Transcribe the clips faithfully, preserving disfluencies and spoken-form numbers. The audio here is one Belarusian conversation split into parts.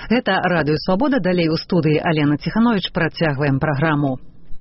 Гэта Радыё Свабода, далей у студыі Алена Ціхановіч, працягваем праграму.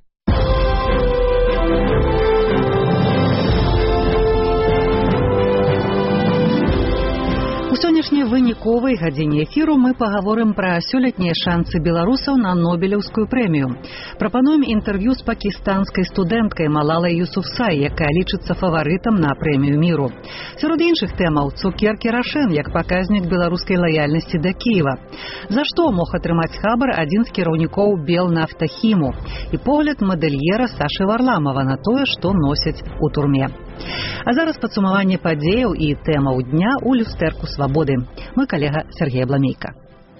У сённяшняй выніковай гадзіне эфіру мы пагаворым пра сёлетнія шанцы беларусаў на Нобелеўскую прэмію. Прапануем інтэрв'ю з пакістанскай студэнткай Малалай Юсуфзай, якая лічыцца фаварытам на прэмію міру. Сярод іншых тэмаў цукеркі Рашэн як паказнік беларускай лаяльнасці да Кіева. За што мог атрымаць хабар адзін з кіраўнікоў Белнафтахіму і погляд мадэльера Сашы Варламова на тое, што носяць у турме. А зараз падсумаванне падзеяў і тэмаў дня ў люстэрку свабоды. Мой калега Сергей Бламейка.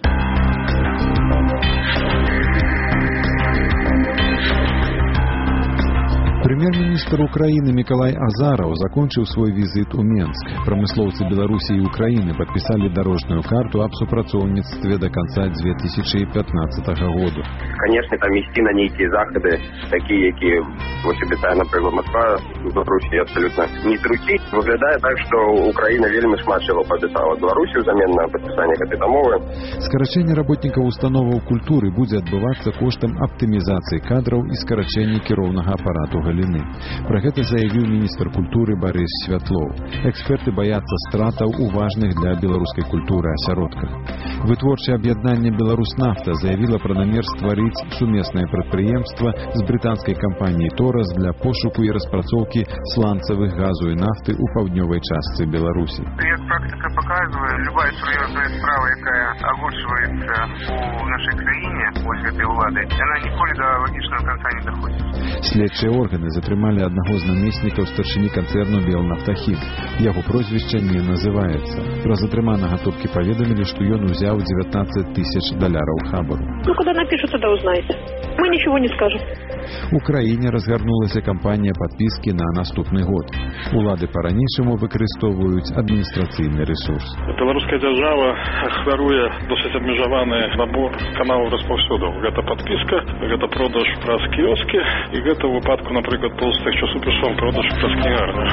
Премьер-министр Украины Миколай Азаров закончил свой визит у Менск. Промысловцы Беларуси и Украины подписали дорожную карту об супрацоўніцтве до конца две тысячи пятнадцатого года. Конечно, там ісці на нейкія захады, такие, які ось обіцяє, наприклад, Москва, Беларусі абсолютно не трусить. Выглядае так, что Украина вельмі шмат чего пообіцяла Беларусі взамен на подписание гэтай дамовы. Скарачэнне работников установаў культуры будзе адбывацца коштам аптымізацыі кадраў і скарачэння кіроўнага апарату галіны. Про гэта заявіў міністр культуры Борис Святлоў. Эксперты баяцца стратаў у важных для беларускай культуры асяродках. Вытворчае аб'яднанне «Беларуснафта» заявіла пра намер стварыць сумеснае прадпрыемства з брытанскай кампаніяй «Торас» для пошуку і распрацоўкі сланцавых газу і нафты ў паўднёвай частцы Беларусі. Як практика показывает, любая серьезная справа, якая агучваецца у нашай краіне вось гэтай улады, яна ніколі да лагічнага канца не даходзіць. Следчыя органы затрымалі аднаго з намеснікаў старшыні канцэрну «Белнафтахім». Яго прозвішча не называецца. Пра затрыманага топкі паведамілі, што ён узяў девятнадцать тысяч доляраў хабару. Ну, когда напишут, тогда узнаете. Мы ничего не скажем. У краіне разгарнулася кампанія падпіскі на наступны год. Улады па-ранейшаму выкарыстоўваюць адміністрацыйны рэсурс. Беларуская дзяржава ахвяруе досыць абмежаваны набор каналаў распаўсюду. Гэта падпіска, гэта продаж праз кіёскі і гэта ў выпадку, напрыклад, толстых часопісаў продаж праз кнігарню.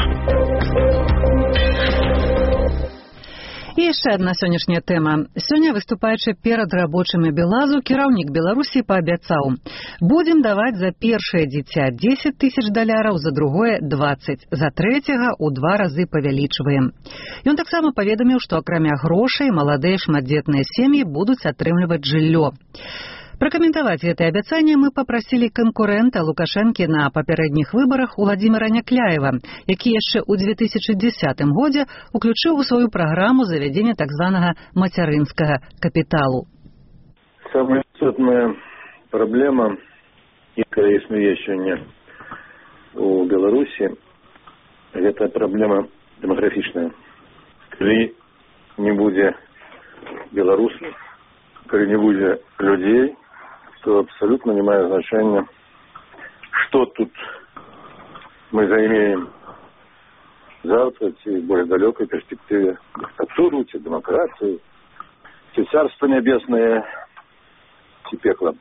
І яшчэ адна сённяшняя тэма. Сёння, выступаючы перад рабочымі Белазу, кіраўнік Беларусі паабяцаў: будзем даваць за першае дзіця дзесяць тысяч даляраў, за другое дваццаць, за трэцяга ў два разы павялічваем. Ён таксама паведаміў, што акрамя грошай маладыя шматдзетныя сем'і будуць атрымліваць жыллё. Пракаментаваць гэтае абяцанне мы папрасілі канкурэнта Лукашэнкі на папярэдніх выбарах Уладзіміра Някляева, які яшчэ ў две тысячи дзесятым годзе уключыў у сваю праграму завядзення так званага мацярынскага капіталу. Самая істотная праблема, якая існуе сёння у Беларусі, гэта праблема дэмаграфічная. Калі не будзе беларусаў, калі не будзе людзей, то абсолютно не мае значения, что тут мы заимеем завтра, в более далекой перспективе, диктатуру, демократию, царство небесное, пекло.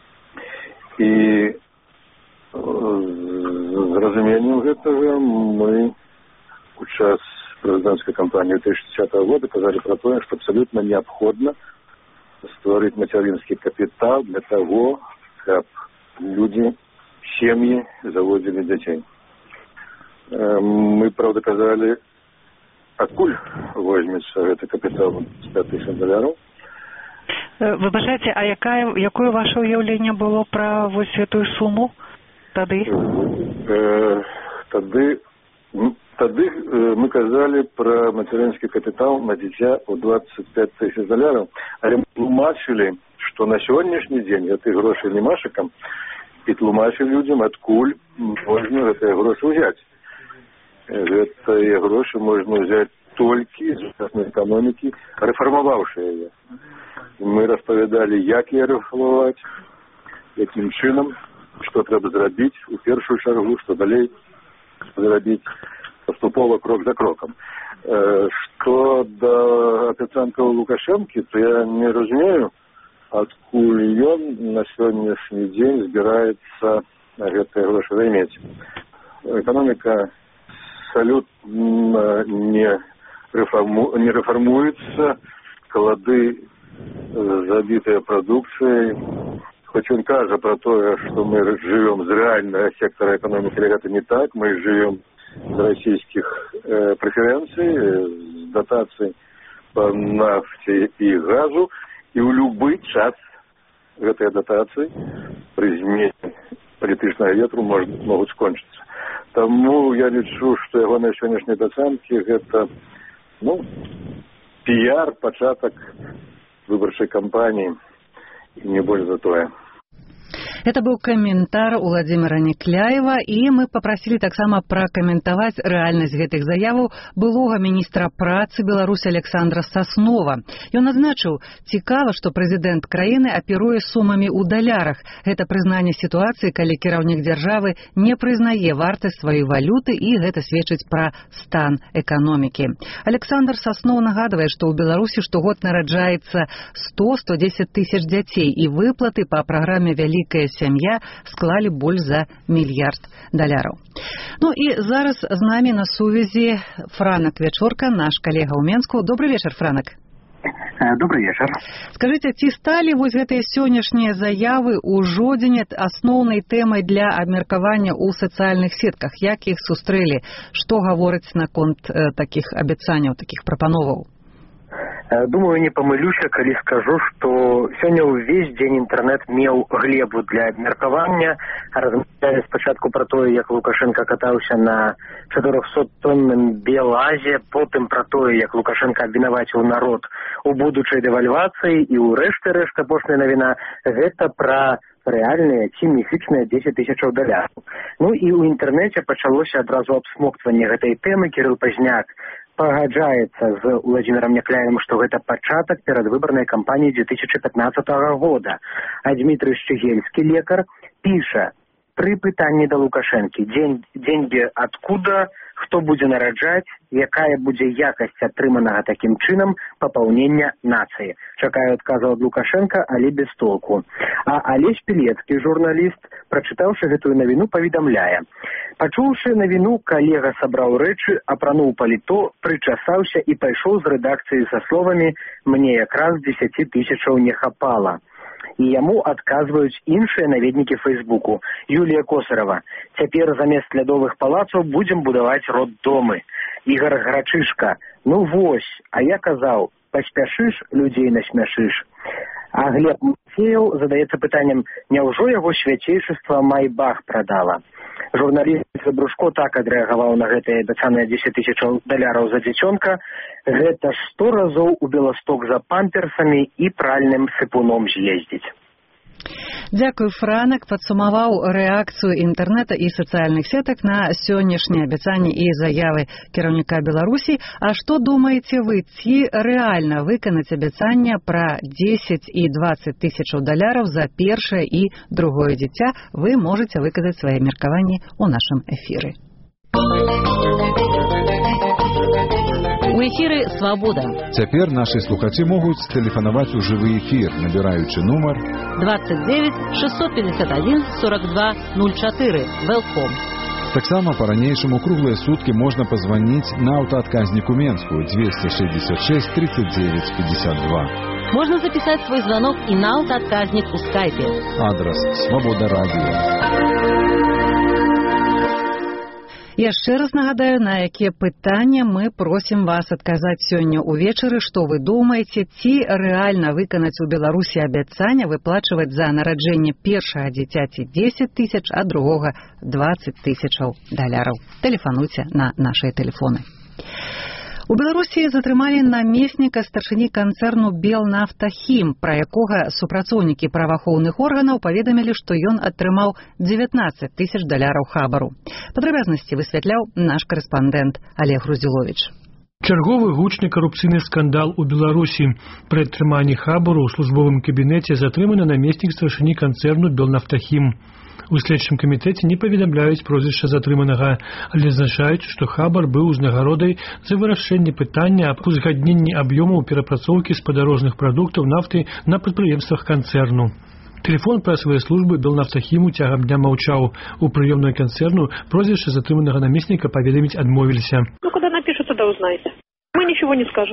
И с разумением этого мы у час президентской кампании две тысячи десятого года сказали про то, что абсолютно необходимо створить материнский капитал для того, чтобы люди, семьи заводили детей. Мы, правда, казали, откуль возьмется этот капитал сто тысяч долларов. Вибачайте, а яка, якое ваше уявлення було про ось эту суму тоді? Тоді, тоді ми казали про материнский капитал на дитя у двадцать пять тысяч долларов, а мы тлумачили, что на сегодняшний день эти гроши не машикам, и тлумачили людям, откуль можно эти гроши взять. Эти гроши можно взять только из частной экономики, реформовавшие ее. Мы розповідали, як її реформувати, яким чином, що треба зробити у першу чергу, що далі зробити поступово крок за кроком. Що до обіцянків Лукашенки, то я не розумію, откуль він на сьогоднішній день збирається ці гроші займати. Економіка абсолютно не, реформу, не реформується, клады забитая продукцией. Хоть он кажется про то, что мы живем с реального сектора экономики, это не так. Мы живем с российских э, преференций, э, с дотаций по нафте и газу. И в любой час этой дотации при змене політичного ветру могут скончиться. Тому я лічу, что его на сегодняшней оценке это, ну, пиар, початок выборчей кампании, и не больше за то. Это был комментар Владимира Некляева, и мы попросили таксама пракаментаваць рэальнасць гэтых заяваў былога міністра працы Беларусі Александра Соснова. Ён адзначыў, цікава, што прэзідэнт краіны аперуе сумамі ў далярах. Гэта прызнанне сітуацыі, калі кіраўнік дзяржавы не прызнае вартасць сваёй валюты, і гэта сведчыць пра стан эканомікі. Александр Соснов нагадвае, што ў Беларусі штогод нараджаецца сто - сто дзесяць тысяч дзяцей, і выплаты па праграме «Вялікая сям'я» склалі больш за мільярд даляраў. Ну і зараз з намі на сувязі Франак Вячорка, наш калега ў Менску. Добрый вечар, Франак. Добрый вечар. Скажыце, ці сталі вось гэтыя сённяшнія заявы ўжо дзеня асноўнай тэмай для абмеркавання ў сацыяльных сетках? Як іх сустрэлі? Што гаворыць наконт э, такіх абяцанняў, такіх прапановаў? Думаю, не памылюся, калі скажу, што сёння ўвесь дзень інтэрнэт меў глебу для абмеркавання. Размаўлялі спачатку пра тое, як Лукашенко катаўся на чатырохсоттонным белазе, потым пра тое, як Лукашенко абвінаваціў народ у будучай дэвальвацыі, і ў рэшты рэшт апошняя навіна гэта пра рэальныя ці міфічныя дзесяць тысячаў даляраў. Ну і ў інтэрнэце пачалося адразу абсмоктванне гэтай тэмы. Кірыл Пазняк пагаджаецца з Владимиром Некляевым, што гэта пачатак перадвыбарнай кампаніі две тысячи пятнадцатого года. А Дмитрий Щегельский, лекар, піша: пры пытанні да Лукашэнкі: День, деньги откуда, хто будзе нараджаць, якая будзе якасць атрыманага такім чынам папаўнення нацыі. Чакаю адказу ад Лукашенко, але без толку. А Алесь Пілецкі, журналіст, прачытаўшы гэтую навіну, паведамляе: пачуўшы навіну, калега сабраў рэчы, апрануў паліто, прычасаўся і пайшоў з рэдакцыі са словамі: мне якраз дзесяці тысячаў не хапала. І яму адказваюць іншыя наведнікі Фейсбуку. Юлія Косарова: цяпер замест лядовых палацаў будзем будаваць роддомы. Ігор Грачышка: ну вось, а я казаў, паспяшыш, людзей насмяшыш. А Глеб Мафеев задаецца пытаннем: няўжо яго свяцейшыства Майбах прадала? Журналіст Брушко так адрэагаваў на гэтыя абяцаныя дзесяць тысячаў даляраў за дзіцёнка: гэта ж сто разоў у Беласток за памперсамі і пральным сыпуном з'ездзіць. Дзякуй, Франак. Падсумаваў рэакцыю інтэрнэта і сацыяльных сетак на сённяшнія абяцанні і заявы кіраўніка Беларусі. А што думаеце вы, ці рэальна выканаць абяцання пра дзесяць і дваццаць тысячаў даляраў за першае і другое дзіця? Вы можаце выказаць свае меркаванні ў нашым эфіры. У эфіры «Свабода». Цяпер нашы слухачы могуць тэлефанаваць у жывы эфір, набіраючы нумар двадцать девять шестьсот пятьдесят один сорок два ноль четыре. Велком. Таксама па-ранейшаму круглыя суткі можна пазваніць на аўтаадказніку Менску двести шестьдесят шесть тридцать девять пятьдесят два. Можно записать свой звонок и на аўтаадказнік у скайпе. Адрес «Свобода радио». Яшчэ раз нагадаю, на якія пытання мы просім вас адказаць сёння ўвечары. Што вы думаеце, ці рэальна выканаць у Беларусі абяцання выплачваць за нараджэнне першага дзіцяці дзесяць тысяч, а другога дваццаць тысячаў даляраў? Тэлефануйце на нашыя тэлефоны. У Беларусі затрымалі намесніка старшыні канцэрну «Белнафтахім», пра якога супрацоўнікі праваахоўных органаў паведамілі, што ён атрымаў дзевятнаццаць тысяч даляраў хабару. Падрабязнасці высвятляў наш карэспандэнт Олег Груздзіловіч. Чарговы гучны карупцыйны скандал у Беларусі. Пры атрыманні хабару ў службовым кабінеце затрыманы намеснік старшыні канцэрну «Белнафтахім». У следчым камітэце не паведамляюць прозвішча затрыманага, але зазначаюць, што хабар быў узнагародай за вырашэнне пытання аб узгадненні аб'ёмаў перапрацоўкі спадарожных прадуктаў нафты на прадпрыемствах канцэрну. Тэлефон прэсавай службы «Белнафтахіму» цягам дня маўчаў. У прыёмной канцэрну прозвішча затрыманага намесніка паведаміць адмовіліся. Ну, куда напишут, туда узнаете. Мы ничего не скажем.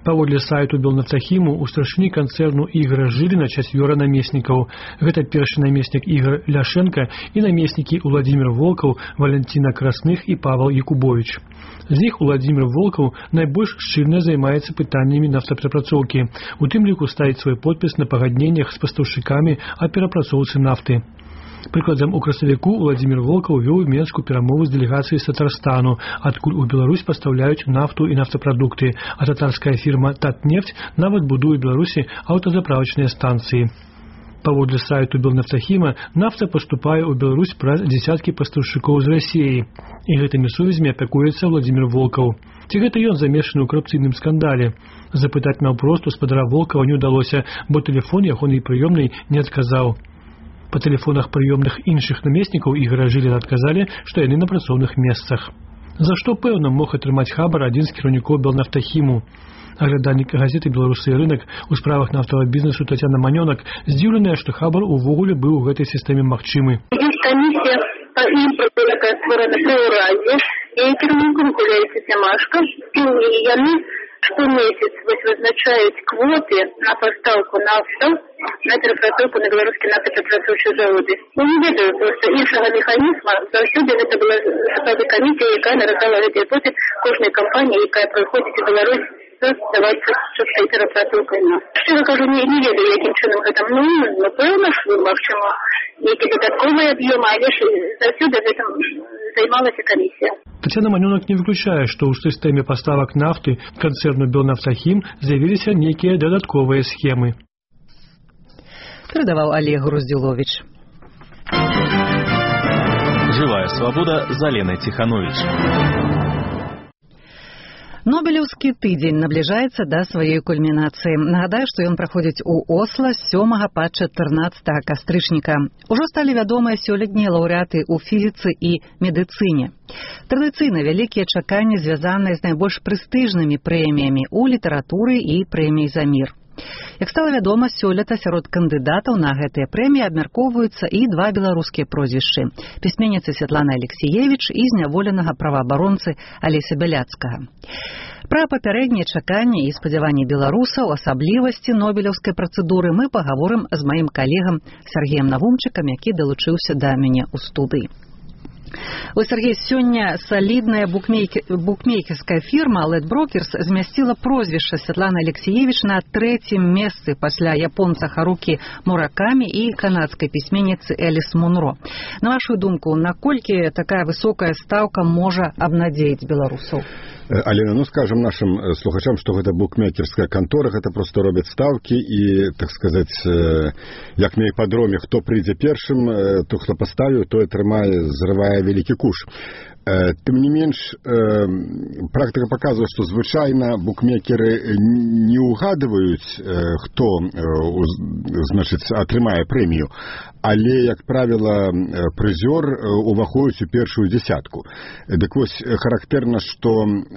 Паводле сайту Белнафтахіму у старшыні канцэрну Ігора Жыліна чацвёра намеснікаў. Гэта першы намеснік Ігор Ляшенко і намеснікі Уладзімір Волкаў, Валентина Красных і Павел Якубович. З іх Уладзімір Волкаў найбольш шчыльна займаецца пытаннямі нафтаперапрацоўкі, у тым ліку ставіць свой подпіс на пагадненнях з пастаўшчыкамі о перапрацоўцы нафты. Прыкладам, у красавіку Уладзімір Волкаў вёў Менску перамовы з дэлегацыяй з Татарстану, адкуль у Беларусь пастаўляюць нафту і нафтапрадукты, а татарская фірма «Татнефть» нават будуе ў Беларусі аўтазаправачныя станцыі. Паводле сайту Белнафтахіма, нафта паступае ў Беларусь праз дзесяткі пастаўшчыкоў з Расіі, і гэтымі сувязямі апякуецца Уладзімір Волкаў. Ці гэта ён замешаны ў карупцыйным скандале? Запытаць наўпрост гаспадара Волкава не ўдалося, бо тэлефон ягонай прыёмнай не адказаў. Па тэлефонах прыёмных іншых намеснікаў Ігора Жыліна адказалі, што яны на працоўных месцах. За што, пэўна, мог атрымаць хабар адзін з кіраўнікоў Белнафтахіму. Аглядальнік газеты «Беларусы і рынак» у справах нафтавага бізнесу Тацяна Манёнак здзіўленая, што хабар увогуле быў у гэтай сістэме магчымы. Ёсць камісія па імпарту, якая створана пры ўрадзе, і кіраўніком з'яўляецца Сямашка, і яны штомесяц вызначаюць квоты на пастаўку нафту на перапрацоўку на беларускія нафтаперапрацоўчыя заводы. Я не ведаю проста іншага механізма. Заўсёды гэта была засада камісія, якая наразала гэтыя квоты кожнай кампаніі, якая прыходзіць у Беларусь даваць чыстай перапрацоўкай нафты. Шчыра кажу, не, не ведаю, якім чынам гэта. Ну, напэўна, магчыма, нейкі дадатковы аб'ём, але ж заўсёды гэтым займалася камісія. Тацяна Манёнак не выключае, што ў сістэме паставак нафты канцэрну Белнафтахім з'явіліся нейкія дадатковыя схемы. Передавал Олег Груздилович. Живая свобода за Леной Тиханович. Нобелеўскі тыдзень набліжаецца да сваёй кульмінацыі. Нагадаю, што ён праходзіць у Осла з сёмага па чатырнаццатага кастрычніка. Ужо сталі вядомыя сёлетнія лаўрэаты ў фізіцы і медыцыне. Традыцыйна вялікія чаканні звязаныя з найбольш прэстыжнымі прэміямі ў літаратуры і прэміяй за мір. Як стала вядома, сёлета сярод кандыдатаў на гэтыя прэміі абмяркоўваюцца і два беларускія прозвішчы – пісьменніцы Святланы Алексіевіч і зняволенага праваабаронцы Алеся Бяляцкага. Пра папярэднія чаканні і спадзяванні беларусаў, асаблівасці нобелеўскай працэдуры мы пагаворым з маім калегам Сергеем Навумчыкам, які далучыўся да мяне ў студыі. Ой, Сергей, сёння салідная букмейки... букмейкерская фірма Лед Брокерс змясціла прозвішча Святланы Алексіевіч на трэцім месцы пасля японца Харукі Муракамі і канадскай пісьменніцы Эліс Мунро. На вашу думку, наколькі такая высокая стаўка можа абнадзеіць беларусаў? Алена, ну скажем нашим слухачам, што гэта букмекерская кантора, гэта просто робяць стаўкі і, так сказаць, як на іпадроме, хто прыйдзе першым, то хто паставіў, той атрымае, зрывае вялікі куш. Тым не менш, практыка паказвае, што звычайна букмекеры не ўгадваюць, хто, значыць, атрымае прэмію, але, як правіла, прызёр уваходзіць у першую дзясятку. Дык вось, характэрна, што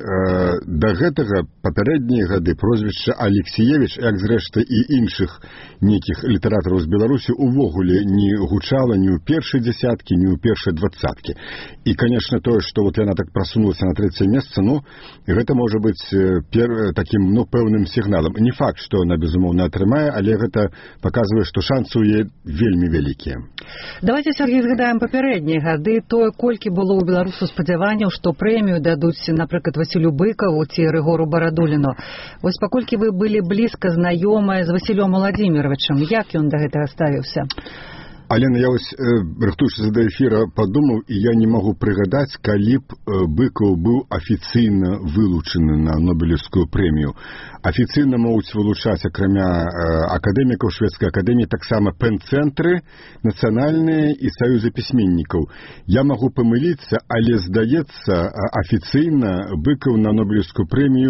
да гэтага папярэднія гады прозвішча Алексіевіч, як зрэшты і іншых нейкіх літаратараў з Беларусі, увогуле не гучала ні ў першай дзясяткі, ні ў першай дваццаткі. І, канешне, тое, што вот яна так прасунулася на трэцяе месца, ну, гэта можа быць пер... такім, ну, пэўным сігналам. Не факт, што яна, безумоўна, атрымае, але гэта паказвае, што шансы ў яе вельмі вялікія. Давайте, Сергей, згадаем папярэднія гады, тое, колькі было ў беларусу спадзяванняў, што прэмію дадуць, напрыклад, Васілю Быкаву ці Рыгору Барадуліну. Вось паколькі вы былі блізка знаёмыя з Васілём Владзіміровичам, як ён да гэтага ставіўся? Алена, я вось, рыхтуючыся да эфіра, падумаў, і я не магу прыгадаць, калі б Быкаў быў афіцыйна вылучаны на Нобелевскую прэмію. Афіцыйна могуць вылучаць, акрамя акадэмікаў шведскай акадэміі, таксама пэн-цэнтры нацыянальныя і саюзы пісьменнікаў. Я магу памыліцца, але, здаецца, афіцыйна Быкаў на Нобелевскую прэмію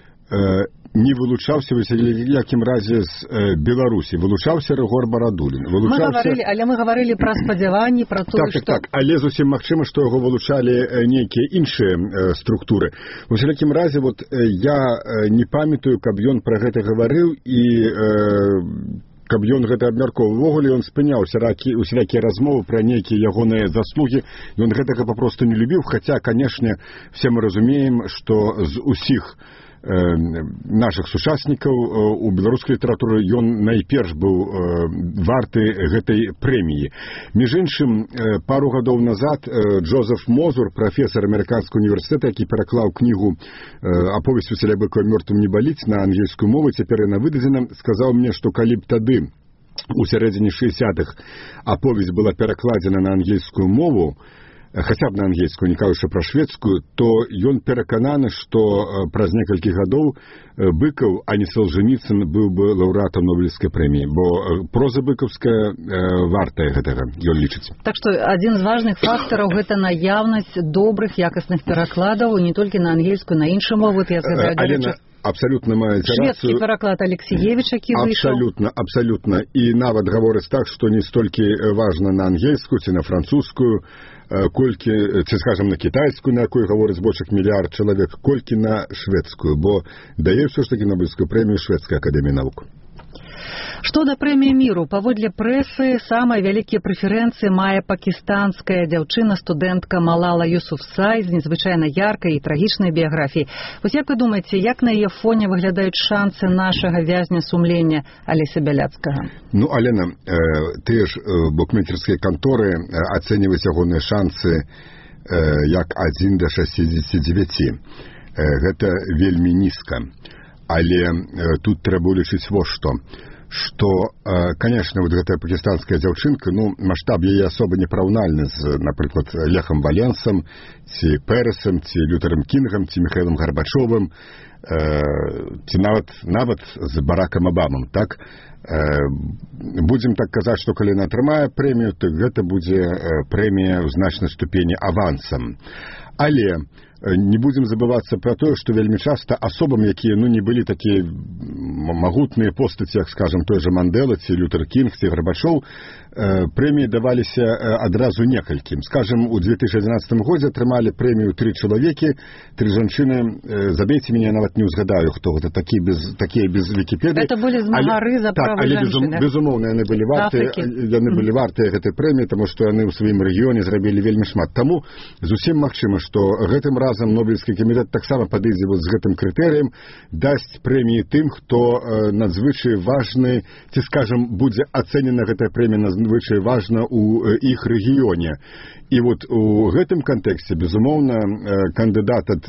не вылучаўся, в якім разе з э, Беларусі. Вылучаўся Рыгор Барадулін. Вылучаўся... Мы гаварылі, але мы гаварылі пра спадзяванні, пра тое, так, што... Так, так, але зусім магчыма, што яго вылучалі нейкія іншыя э, структуры. У всякім разе, вот, э, я э, не памятаю, каб ён пра гэта гаварыў і... Э, каб ён гэта абмяркоўваў. Увогуле ён спыняўся усялякія размовы пра нейкія ягоныя заслугі. Ён гэтага папросту не любіў, хаця, канешне, все мы разумеем, што з усіх нашых сучаснікаў у беларускай літаратуры ён найперш быў варты гэтай прэміі. Між іншым, пару гадоў назад Джозеф Мозур, прафесар амерыканскага універсітэта, які пераклаў кнігу «Аповесць Васіля Быкова «Мёртвым не баліць» на ангельскую мову, цяпер яна выдадзена, сказаў мне, што калі б тады у сярэдзіне шэсцідзятых аповесць была перакладзена на ангельскую мову, хаця б на ангельскую, не кажучы пра шведскую, то ён перакананы, што праз некалькі гадоў Быкаў, а не Солженіцын, быў бы лаўрэатам Нобелевскай прэміі, бо проза быкаўская вартая гэтага, ён лічыць. Так што адзін з важных фактараў гэта наяўнасць добрых, якасных перакладаў, не толькі на ангельскую, на іншую мову. Я згадаю, Алена абсалютна маеце рацыю. Шведскі пераклад Алексіевіч, які выйшаў. Абсалютна, абсалютна. І нават гаворыць так, што не столькі важна на ангельскую ці на французскую, колькі, ці, скажам, на кітайскую, на якой гаворыць больш як мільярд чалавек, колькі на шведскую, бо дае ўсё ж такі Нобелевскую прэмію Шведская акадэмія навук. Што да прэміі міру, паводле прэсы, самыя вялікія прэферэнцыі мае пакістанская дзяўчына-студэнтка Малала Юсуфзай з незвычайна яркай і трагічнай біяграфіяй. Вось як вы думаеце, як на яе фоне выглядаюць шансы нашага вязня сумлення Алеся Бяляцкага? Ну, Алена, тыя ж букмекерскія канторы ацэньваюць ягоныя шансы як адзін да шэсцідзесяці дзевяці. Гэта вельмі нізка. Але тут трэба лічыць вось што. Што, конечно, вот гэтая пакістанская дзяўчынка, ну, маштаб яе асоба непараўнальны з, напрыклад, Лехам Валенсам, ці Пэрэсам, ці Лютэрам Кінгам, ці Міхаілам Гарбачовым, ці нават, нават з Баракам Абамам, так? Будзем так казаць, што калі яна атрымае прэмію, то гэта будзе прэмія ў значнай ступені авансам. Але не будзем забывацца пра тое, што вельмі часта асобам, якія, ну, не былі такія магутныя постаці, як, скажам, той жа Мандэла, ці Лютэр Кінг, ці Гарбачоў, прэміі даваліся адразу некалькім. Скажам, у две тысячи адзінаццатым годзе атрымалі прэмію тры чалавекі, тры жанчыны, забейце мяне, я нават не ўзгадаю, хто гэта, такі без, такія без Вікіпедыі. Это былі змагары за правы жанчын. Але, безумоўна, яны былі вартыя, яны былі вартыя гэтай прэміі, таму што яны ў сваім рэгіёне зрабілі вельмі шмат. Таму зусім магчыма, што гэтым разам Нобелевскі камітэт таксама падыдзе вот з гэтым крытэрыем, дасць прэміі тым, хто надзвычай важны, ці, скажам, будзе ацэнена гэтая прэмія надзвычай важна ў іх рэгіёне. І вот у гэтым кантэксце, безумоўна, кандыдат ад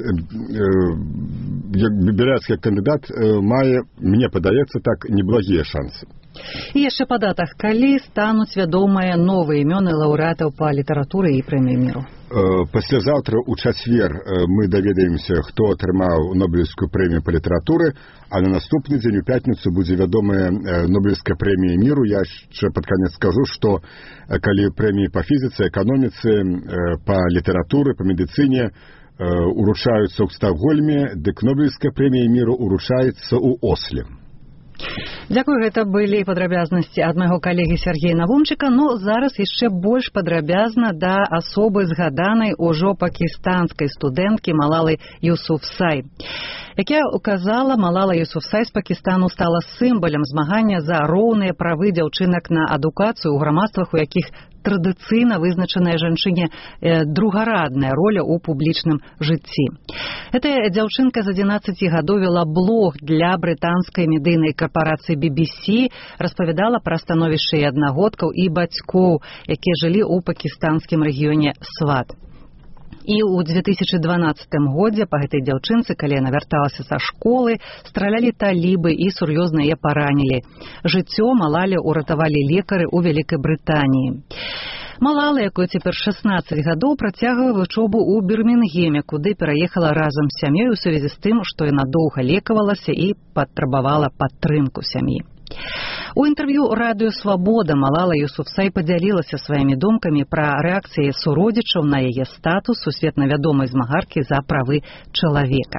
Бяляцкі кандыдат мае, мне падаецца так, неблагія шансы. І яшчэ па датах, калі стануць вядомыя новыя імёны лаўрэатаў па літаратуры і прэміі міру? Паслязаўтра ў чацвер мы даведаемся, хто атрымаў Нобелевскую прэмію па літаратуры, а на наступны дзень у пятніцу будзе вядомая Нобелевская прэмія міру. Я яшчэ пад канец скажу, што калі прэміі па фізіцы, эканоміцы, па літаратуры, па медыцыне уручаюцца ў Стокгольме, дык Нобелевская прэмія міру уручаецца ў Осле. Дзякую, гэта былі падрабязнасці ад майго калегі Сергея Навумчыка, но зараз яшчэ больш падрабязна да асобы згаданай ужо пакістанскай студэнткі Малалы Юсуфзай. Як я указала, Малала Юсуфзай з Пакістану стала сімвалам змагання за роўныя правы дзяўчынак на адукацыю ў грамадствах, у якіх традыцыйна вызначаная жанчыне другарадная роля ў публічным жыцці. Гэтая дзяўчынка з адзінаццаці гадоў вела блог для брытанскай медыйнай карпорацыі би би сі, распавядала пра становішча і аднагодкаў і бацькоў, якія жылі ў пакістанскім рэгіёне Сват. І ў две тысячи дванаццатым годзе па гэтай дзяўчынцы, калі яна вярталася са школы, стралялі талібы і сур'ёзна яе паранілі. Жыццё Малалі ўратавалі лекары ў Вялікай Брытаніі. Малала, якой цяпер шаснаццаць гадоў, працягвае вучобу ў Бірмінгеме, куды пераехала разам з сям'ёй у сувязі з тым, што яна доўга лекавалася і патрабавала падтрымку сям'і. У інтэрв'ю радыё «Свабода» Малала Юсуфзай падзялілася сваімі думкамі пра рэакцыі суродзічаў на яе статус сусветна вядомай змагаркі за правы чалавека.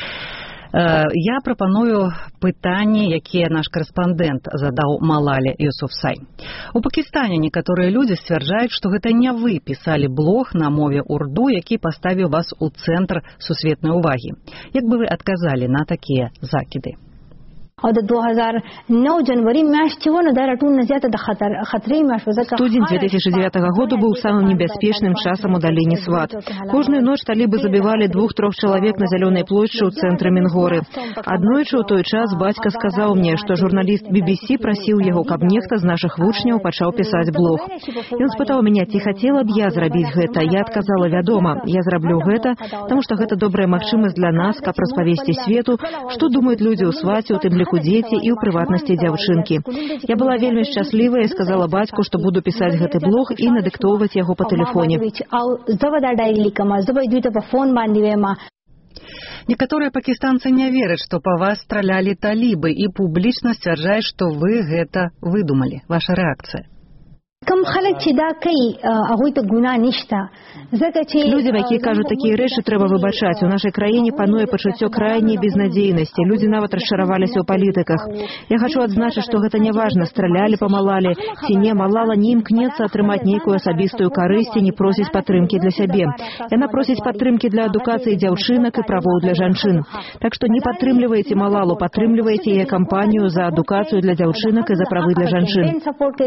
Я прапаную пытанні, якія наш корэспандэнт задаў Малале Юсуфзай. У Пакістане некаторыя людзі сцвярджаюць, што гэта не вы пісалі блог на мове урду, які паставіў вас у цэнтр сусветнай увагі. Як бы вы адказалі на такія закіды? Студень две тысячи девятого года был самым небяспечным часом у доліні Сват. Кожную ночь талибы забивали двух-трех человек на Зеленой площади у центра Мінгоры. Аднойчы у той час бацька сказаў мне, што журналіст би би си прасіў яго, каб нехта з нашых вучняў пачаў пісаць блог. Ён спытаў мяне, ці хацела б я зрабіць гэта. Я адказала, вядома, я зраблю гэта, таму што гэта добрая магчымасць для нас, каб распавесці свету, што думаюць людзі ў Сваце, у тым ліку дзеці і ў прыватнасці дзяўчынкі. Я была вельмі шчаслівая і сказала бацьку, што буду пісаць гэты блог і надыктоўваць яго па тэлефоне. Некаторыя пакістанцы не вераць, што па вас стралялі талібы і публічна сцвярджаюць, што вы гэта выдумалі. Ваша рэакцыя? Люди, якія кажуць такія рэчы, трэба выбачаць. У нашай краіне пануе пачуццё крайняй безнадзейнасці. Людзі нават расчараваліся ў палітыках. Я хочу адзначыць, што гэта не важна, стралялі, памалалі, ці не, Малала не імкнецца атрымаць нейкую асабістую карысць і не просіць падтрымкі для сябе. Яна просіць падтрымкі для адукацыі дзяўчынак і правоў для жанчын. Так што не падтрымлівайце Малалу, падтрымлівайце яе кампанію за адукацыю для дзяўчынак і за правы для жанчын.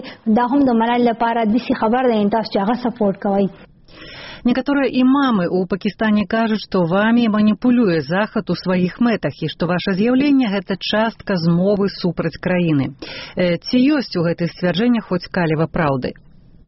Некаторыя імамы ў Пакістане кажуць, што вамі маніпулюе Захад у сваіх мэтах і што ваша з'яўленне гэта частка змовы супраць краіны. Э, ці ёсць у гэтых сцвярджэннях хоць каліва праўды?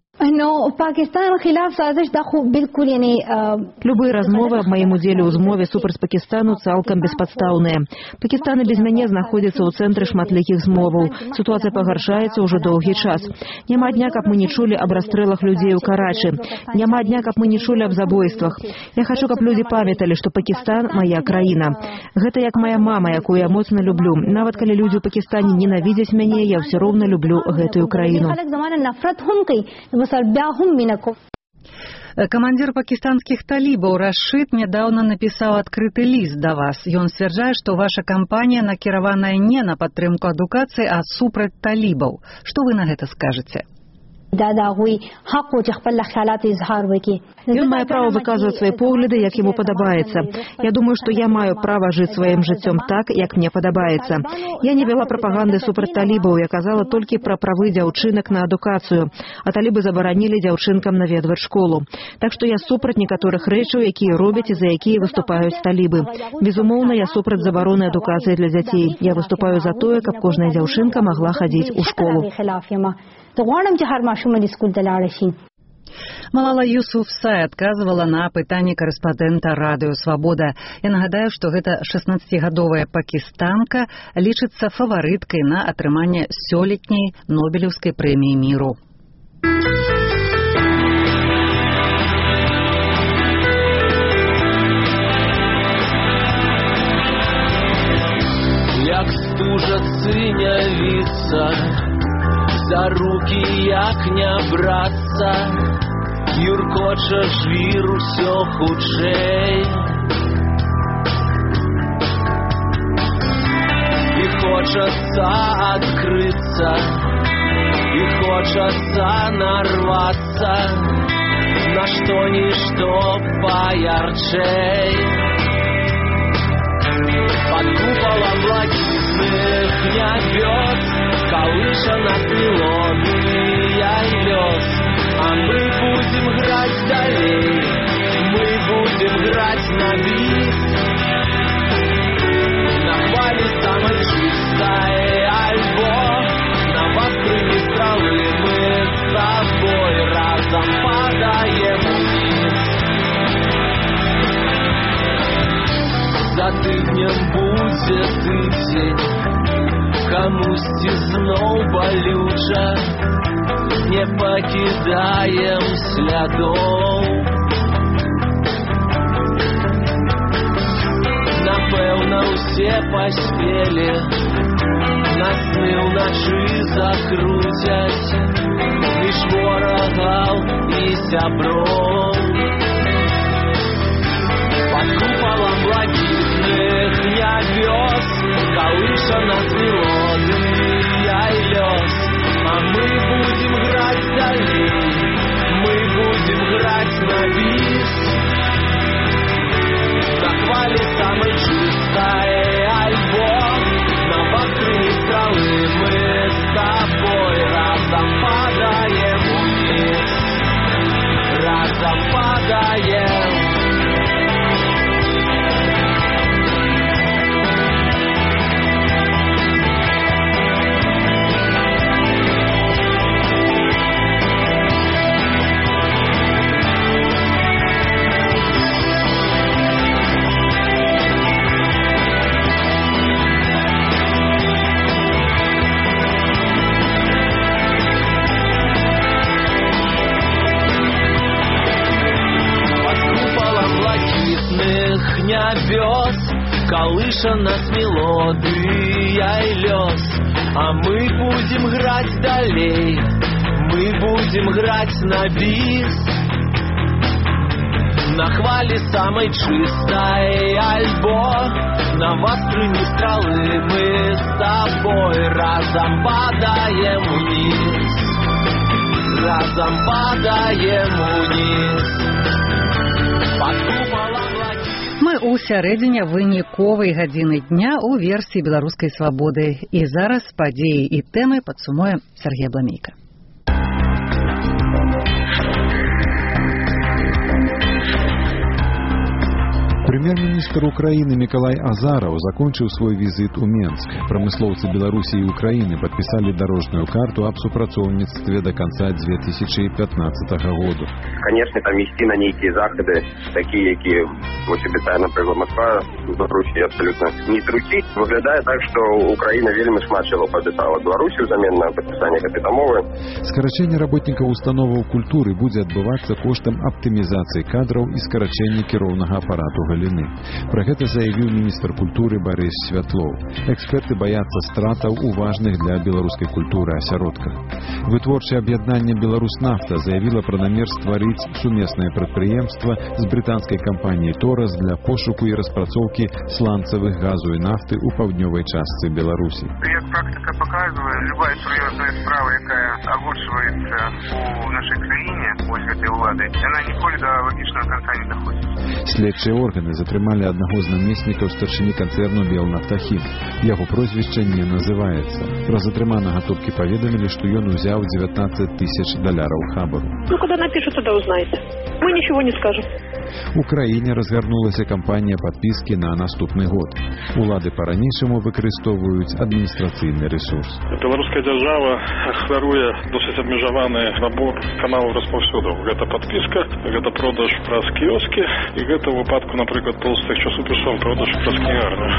Любые размовы аб маім удзеле ў змове супраць Пакістану цалкам беспадстаўныя. Пакістан і без мяне знаходзіцца ў цэнтры шматлікіх змоваў. Сітуацыя пагаршаецца ўжо доўгі час. Няма дня, каб мы не чулі аб расстрэлах людзей у Карачы. Няма дня, каб мы не чулі аб забойствах. Я хачу, каб людзі памяталі, што Пакістан – мая краіна. Гэта як моя мама, якую я моцна люблю. Нават калі людзі ў Пакістане ненавідзяць мяне, я ўсё роўна люблю гэтую краіну. Камандзір пакістанскіх талібаў Рашид нядаўна напісаў адкрыты ліст да вас. Ён сцвярджае, што ваша кампанія накіраваная не на падтрымку адукацыі, а супраць талібаў. Што вы на гэта скажаце? Ён мае права выказваць свае погляды, як яму падабаецца. Я думаю, што я маю права жыць сваім жыццём так, як мне падабаецца. Я не вела прапаганды супраць талібаў, я казала толькі пра правы дзяўчынак на адукацыю, а талібы забаранілі дзяўчынкам наведваць школу. Так што я супраць некаторых рэчаў, якія робяць і за якія выступаюць талібы. Безумоўна, я супраць забароны адукацыі для дзяцей. Я выступаю за тое, каб кожная дзяўчынка магла хадзіць у школу. Малала Юсуфзай адказвала на пытанне корэспандэнта Радыё Свабода. Я нагадаю, што гэта шаснаццацігадовая пакістанка лічыцца фаварыткай на атрыманне сёлетняй Нобелеўскай прэміі міру. Як стужа цынявіца, за руки як не брацца, юркоча жвір усё хутчэй. І хочацца адкрыцца, і хочацца нарвацца на што-нішто паярчэй. Под куполом блакитных нябёс колыша нас мелодия лёс, а мы будем грать далей, мы будем грать на бис, на хвале самой чистой альбом, на вострые стрелы мы с тобой разом падаем вниз. За тыднем будет идти камусьці зноў балюча, не пакідаем слядоў. Напэўна, усе паспелі, нас сны ўначы закруцяць між ворагаў і сяброў. Под куполом блакитных нябёс колыша нас мелодия лёс, а мы будем грать далей, мы будем грать на бис, на хвале самой чистой альбом, на вокруг нябёс, калыша нас мелодыя і лёс. А мы будем граць далей, мы будем граць на біс. На хвале самой чистой альбо, на вастрыне стрелы мы с тобой разом падаем вниз, разом падаем вниз. Под куполом лагеря. Мы у сярэдзіне выніковай гадзіны дня у версіі беларускай свабоды. І зараз падзеі і тэмы падсумуе Сергей Бламейка. Премьер-министр Украины Николай Азаров закончил свой визит у Менск. Промысловцы Беларуси и Украины подписали дорожную карту об супрацоўніцтве до конца две тысячи пятнадцатого года. Конечно, там ісці на нейкія захады, такие, які ось обіцяє, наприклад, Москва, Беларусі абсолютно не трусить. Выглядае так, что Украина вельмі шмат чего пообіцяла Беларусі взамен на подписание гэтай дамовы. Скарачэнне работников установаў культуры будзе адбывацца коштам аптымізацыі кадраў і скарачэння кіроўнага апарату галіны. Про гэта заявіў міністр культуры Барыс Святлоў. Эксперты баяцца стратаў у важных для беларускай культуры асяродках. Вытворчае аб'яднанне «Беларуснафта» заявіла пра намер стварыць сумеснае прадпрыемства з брытанскай кампаніяй «Торас» для пошуку і распрацоўкі сланцавых газу і нафты ў паўднёвай частцы Беларусі. Як практика показывает, любая серьезная справа, якая агучваецца у нашей краіне вось гэтай улады, яна ніколі да лагічнага канца не даходзіць. Следчыя органы затрымалі аднаго з намеснікаў старшыні канцэрну «Белнафтахім». Яго прозвішча не называецца. Пра затрыманага топкі паведамілі, што ён узяў девятнадцать тысяч долларов хабару. Ну, когда напишут, тогда узнаете. Мы ничего не скажем. У краіне разгарнулася кампанія падпіскі на наступны год. Улады па-ранейшаму выкарыстоўваюць адміністрацыйны рэсурс. Беларуская дзяржава ахвяруе досыць абмежаваны набор каналаў распаўсюду. Гэта падпіска, гэта продаж праз кіёскі і гэта ў выпадку, напрыклад, толстых часопісаў продаж праз кнігарню.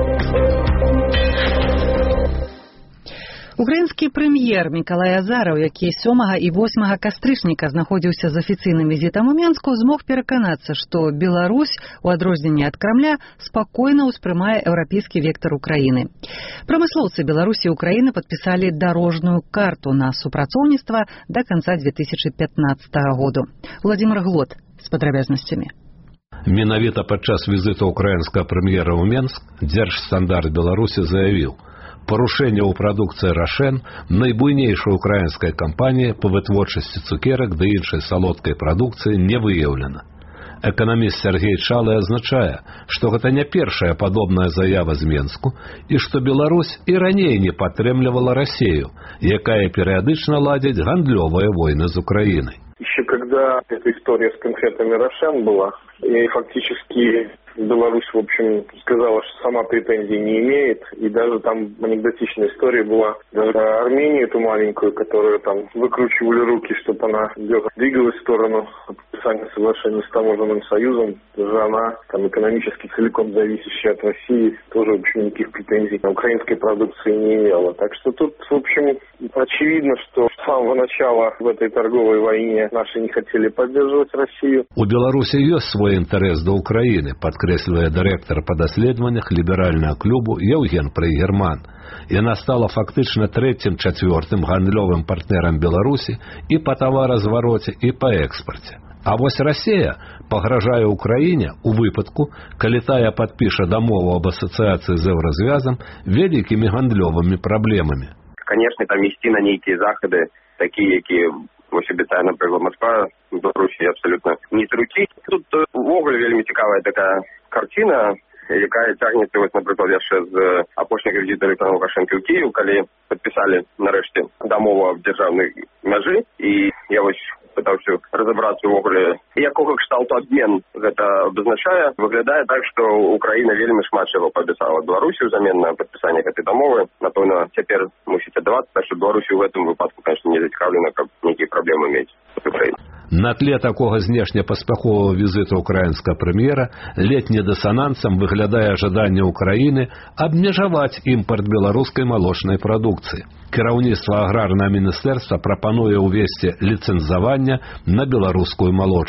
Украінскі прэм'ер Мікалай Азараў, які сёмага і восьмага кастрычніка знаходзіўся з афіцыйным візітам у Менску, змог пераканацца, што Беларусь, у адрозненне ад Крамля, спакойна ўспрымае еўрапейскі вектар Украіны. Прамыслоўцы Беларусі і Украіны падпісалі дарожную карту на супрацоўніцтва да канца две тысячи пятнадцатого года. Владимир Глот з падрабязнасцямі. Менавіта падчас візіту украінскага прэм'ера ў Менск Дзяржстандарт Беларусі заявіў: парушэнне ў прадукцыі «Рошен» найбуйнейшай украінскай кампаніі па вытворчасці цукерак ды іншай салодкай прадукцыі не выяўлена. Эканаміст Сергей Чалы азначае, што гэта не першая падобная заява з Менску і што Беларусь і раней не падтрымлівала Расію, якая перыядычна ладзіць гандлёвыя войны з Украінай. Еще когда эта история с конфетами «Рошен» была, и фактически Беларусь, в общем, сказала, что сама претензий не имеет, и даже там анекдотичная история была, даже Армению эту маленькую, которую там выкручивали руки, чтобы она двигалась в сторону подписания соглашения с таможенным союзом, даже она там экономически целиком зависящая от России, тоже, в общем, никаких претензий на украинской продукции не имела. Так что тут, в общем, очевидно, что с самого начала в этой торговой войне наши не хотели поддерживать Россию. У Беларуси есть свой интерес до Украины, подкресливая директор по даследованиях либерального клубу Евген Прейгерман. Яна стала фактично третьим, четвертым гандлёвым партнером Беларуси и по товаразвороте, и по экспорте. А вось Россия пагражае Украине у выпадку, калі тая падпіша дамову об ассоциации з Еўразвязам вялікімі гандлёвымі праблемамі. Конечно, там ісці на нейкія захады, такія, якія вось обіцяе, наприклад, Москва, Беларусі абсолютно не трусить. Тут увогуле вельмі цікавая такая картина, якая цягнецца, вось, наприклад, яшчэ з апошняга візіту Александра Лукашенка ў Киев, калі падпісалі нарэшце дамову аб дзяржаўнай мяжы, і я вось пытаўся разобрацца увогуле, якога кшталту абмен гэта абазначае. Выглядае так, што Украіна вельмі шмат чаго паабяцала Беларусі ўзамен на падпісанне гэтай дамовы. Напэўна, цяпер мусіць аддавацца, так што Беларусі ў гэтым выпадку, конечно, не зацікаўлена, каб нейкія праблемы мець з Украінай. На тле такога знешнепаспяховага візіту украінскага прэм'ера летні дысанансам выглядае жаданне Украіны абмежаваць імпарт беларускай малочнай прадукцыі. Кіраўніцтва аграрнага міністэрства прапануе ўвесці ліцэнзаванне на беларускую малочку.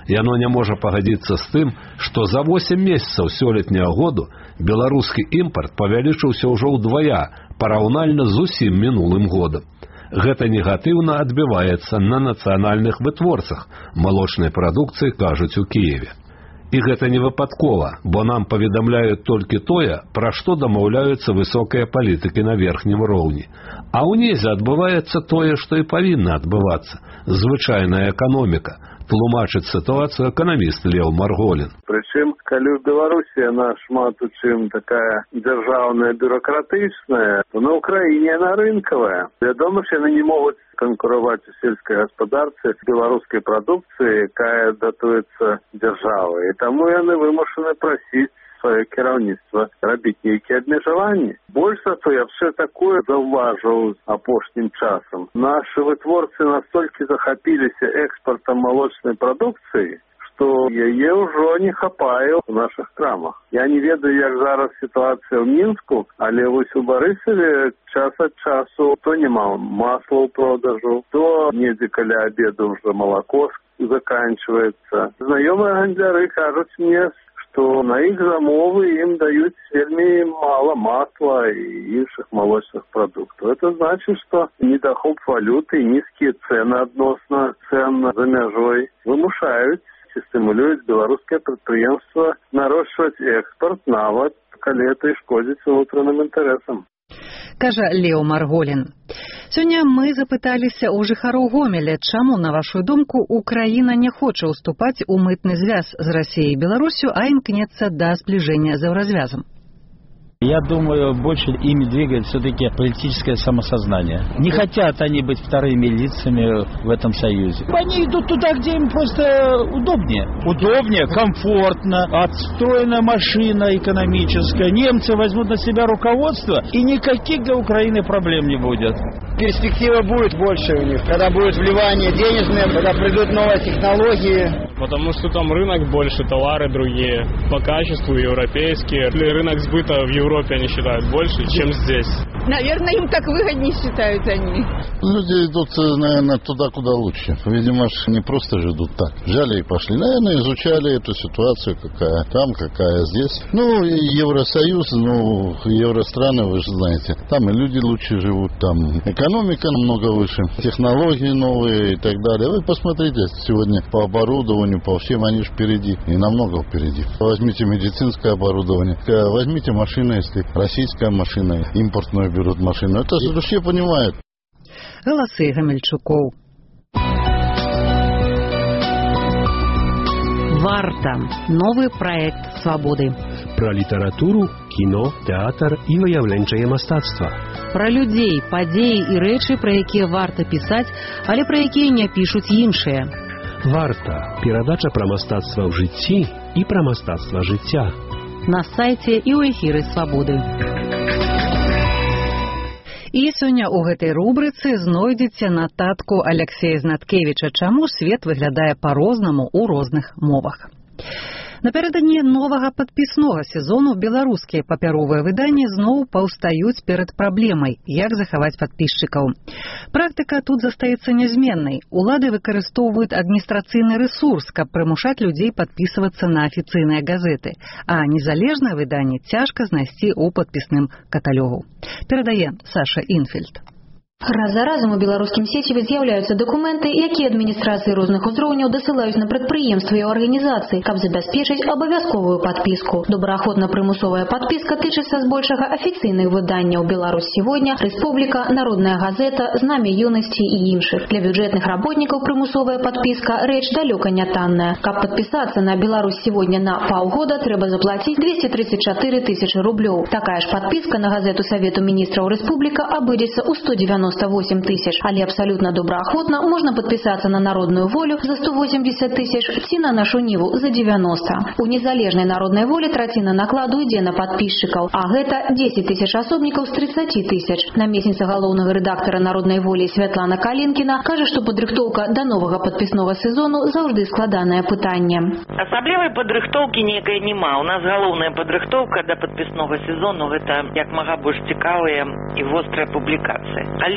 Яно не можа пагадзіцца з тым, што за восем месяцаў сёлетняга году беларускі імпарт павялічыўся ўжо ўдвая параўнальна з усім мінулым годам. Гэта негатыўна адбіваецца на нацыянальных вытворцах малочнай прадукцыі, кажуць у Кіеве. І гэта не выпадкова, бо нам паведамляюць толькі тое, пра што дамаўляюцца высокія палітыкі на верхнім роўні. А ўнізе адбываецца тое, што і павінна адбывацца. Звычайная эканоміка. Тлумачыць сітуацыю эканаміст Леў Марголін. Прычым, калі ў Беларусі яна шмат у чым такая дзяржаўная, бюракратычная, то на Ўкраіне яна рынкавая. Вядома, що яны не могуць канкураваць у сельскай гаспадарцы беларускай прадукцыі, якая датуецца дзяржавай. І таму яны вымушаны прасіць свое кіраўніцтва рабіць нейкія абмежаванні. Больш за то, я все такое заўважыў апошнім часам. Нашы вытворцы настолькі захапіліся экспартам малочнай прадукцыі, што яе ўжо не хапае ў нашых крамах. Я не ведаю, як зараз сітуацыя ў Мінску, але вось у Барысаве час ад часу то няма масла ў продажу, то недзе каля абеду ўжо малако заканчваецца. Знаёмыя гандляры кажуць мне, што на іх замовы ім даюць вельмі мала масла і іншых малочных прадуктаў. Это значит, што недахоп валюты і нізкія цэны адносна цэн за мяжой вымушаюць ці стымулююць беларускае прадпрыемства нарошчваць экспарт, нават калі это і шкодзіць унутраным інтарэсам. Кажа Леў Марголін. Сёння мы запыталіся ў жыхароў Гомеля, чаму, на вашу думку, Украіна не хоча ўступаць у мытны звяз з Расіяй і Беларусю, а імкнецца да збліжэння з еўразвязам. Я думаю, больше ими двигает все-таки политическое самосознание. Не хотят они быть вторыми лицами в этом союзе. Они идут туда, где им просто удобнее. Удобнее, комфортно, отстроенная машина экономическая. Немцы возьмут на себя руководство, и никаких для Украины проблем не будет. Перспектива будет больше у них, когда будет вливание денежное, когда придут новые технологии. Потому что там рынок больше, товары другие, по качеству европейские. Рынок сбыта в Европе они считают больше, чем здесь. Наверное, им так выгоднее считают они. Люди идут, наверное, туда, куда лучше. Видимо, не просто же идут так. Взяли и пошли. Наверное, изучали эту ситуацию, какая там, какая здесь. Ну, и Евросоюз, ну, евространы, вы же знаете. Там и люди лучше живут, там экономика намного выше, технологии новые и так далее. Вы посмотрите, сегодня по оборудованию, по всем, они же впереди. И намного впереди. Возьмите медицинское оборудование, возьмите машины, если российская машина, импортную берут машину. Это же все понимают. Голосы Гамельчуков. Варта. Новый проект свободы. Про літаратуру, кіно, тэатр і выяўленчае мастацтва. Пра людзей, падзеі і рэчы, пра якія варта пісаць, але пра якія не пішуць іншыя. Варта. Перадача пра мастацтва ў жыцці і пра мастацтва жыцця. На сайце і ў эфіры свабоды. І сёння ў гэтай рубрыцы знойдзеце нататку Аляксея Знаткевіча, чаму свет выглядае па-рознаму ў розных мовах. Напярэдадні новага падпіснога сезону беларускія папяровыя выданні зноў паўстаюць перад праблемай, як захаваць падпісчыкаў. Практыка тут застаецца нязменнай. Улады выкарыстоўваюць адміністрацыйны рэсурс, каб прымушаць людзей падпісвацца на афіцыйныя газеты, а незалежнае выданне цяжка знайсці ў падпісным каталогу. Перадае Саша Інфельд. Раз за разам у беларускім сеціве з'яўляюцца дакументы, якія адміністрацыі розных узроўняў дасылаюць на прадпрыемствы і арганізацыі, каб забяспечыць абавязковую падпіску. Добраахвотна прымусовая падпіска тычыцца збольшага афіцыйных выданняў «Беларусь сегодня», «Рэспубліка», «Народная газета», «Знамя юнасці» і іншых. Для бюджэтных работнікаў прымусовая падпіска рэч далёка не танная. Каб падпісацца на «Беларусь сегодня» на паўгода, трэба заплаціць двести тридцать четыре тысячи рублёў. Такая ж падпіска на газету Савету міністраў «Рэспубліка» абыдзецца ў сто девяносто восемь тысяч, але абсалютна добраахвотна можна падпісацца на «Народную волю» за сто восемьдесят тысяч ці на нашу Ніву за девяносто. У незалежнай «Народнай волі» траціна накладу ідзе на падпісчыкаў, а гэта десять тысяч асобнікаў з тридцати тысяч. Намесніца галоўнага рэдактара «Народнай волі» Святлана Калінкіна кажа, што падрыхтоўка да новага падпіснога сезону заўжды складанае пытанне. Асаблівай падрыхтоўкі нейкай няма. У нас галоўная падрыхтоўка да падпіснога сезону гэта як мага больш цікавыя і вострыя публікацыі. Але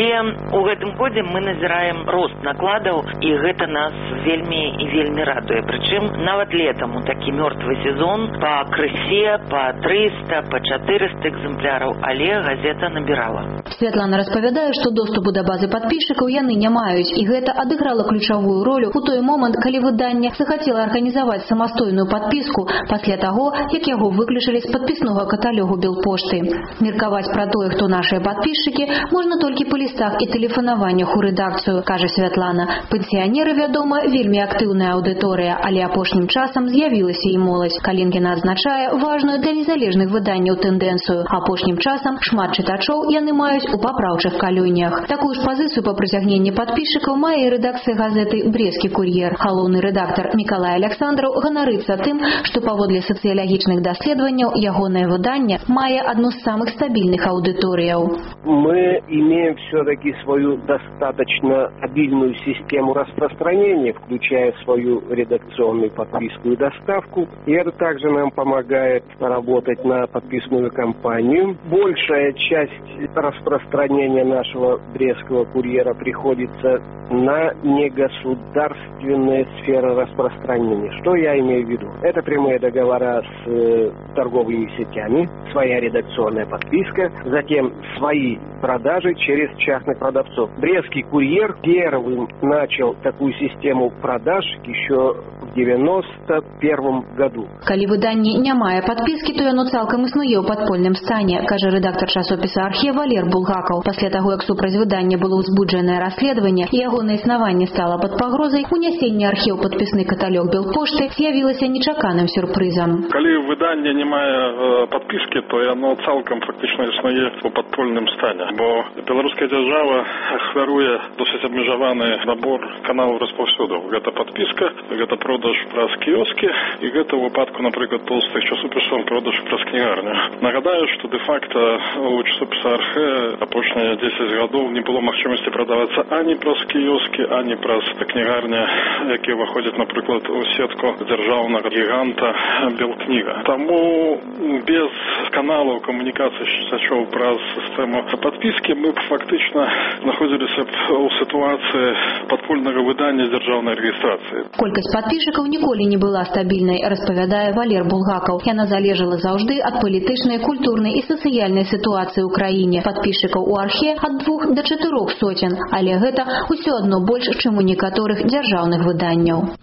Але ў гэтым годзе мы назіраем рост накладаў, і гэта нас вельмі і вельмі радуе. Прычым нават летам у такі мёртвы сезон па крысе, па трыста, па чатырыста экземпляраў, але газета набірала. Святлана распавядае, што доступу да базы падпісчыкаў яны не маюць, і гэта адыграла ключавую ролю у той момант, калі выданне захацела арганізаваць самастойную падпіску пасля таго, як яго выключылі з падпіснога каталогу Белпошты. Меркаваць пра тое, хто нашыя падпісчыкі, можна толькі па лістах і тэлефанаваннях у рэдакцыю, кажа Святлана. Пенсіянеры, вядома, вельмі актыўная аўдыторыя, але апошнім часам з'явілася і моладзь. Калінкіна адзначае важную для незалежных выданняў тэндэнцыю. Апошнім часам шмат чытачоў яны маюць у папраўчых калюнях. Такую ж пазіцыю па прыцягненні падпісчыкаў мае і рэдакцыя газеты «Брестскі кур'ер». Галоўны рэдактар Мікалай Александраў ганарыцца тым, што паводле сацыялагічных даследаванняў ягонае выданне мае одну з самых стабільных аўдыторыяў. Мы имеем все-таки свою достаточно обильную систему распространения, включая свою редакционную подписку и доставку. И это также нам помогает поработать на подписную кампанию. Большая часть распространения нашего Брестского курьера приходится на негосударственные сферы распространения. Что я имею в виду? Это прямые договора с э, торговыми сетями, своя редакционная подписка, затем свои продажи через частных продавцов. Брестский курьер первым начал такую систему продаж еще в девяносто первом году. Калі выданне не мае падпіскі, то яно цалкам існуе ў падпольным стане, кажа рэдактар часопіса «Архе» Валер Булгакаў. Пасля таго, як супраць выдання было ўзбуджанае расследаванне і ягонае існаванне стала пад пагрозай, унясенне архе ў падпісны каталог Белпошты з'явілася нечаканым сюрпрызам. Калі выданне не мае э, падпіскі, то яно цалкам фактычна існуе ў падпольным стане, бо беларуская дзяржава ахвяруе досыць абмежаваны набор каналаў распаўсюду. Гэта падпіска, гэта продаж праз кіёскі, і гэта ў выпадку, напрыклад, толстых часопісаў продаж праз кнігарню. Нагадаю, што дэ-факта у часопіса «Архе» апошнія дзесяць гадоў не было магчымасці прадавацца ані праз кіёскі, ані праз кнігарня, якія выходзяць, напрыклад, у сетку дзяржаўнага гіганта «Белкніга». Таму без каналаў камунікацыі чытачоў праз сістэму падпіскі мы б фактычна знаходзіліся б у сітуацыі падпольнага выдання дзяржаўнай рэгістрацыі. Колькасць падпісчыкаў ніколі не была стабільнай, распавядае Валер Булгакаў. Яна залежала заўжды ад палітычнай, культурнай і сацыяльнай сітуацыі ў краіне. Падпісчыкаў у «Архе» ад двух да чатырох соцен, але гэта ўсё адно больш, чым у некаторых дзяржаўных выданняў.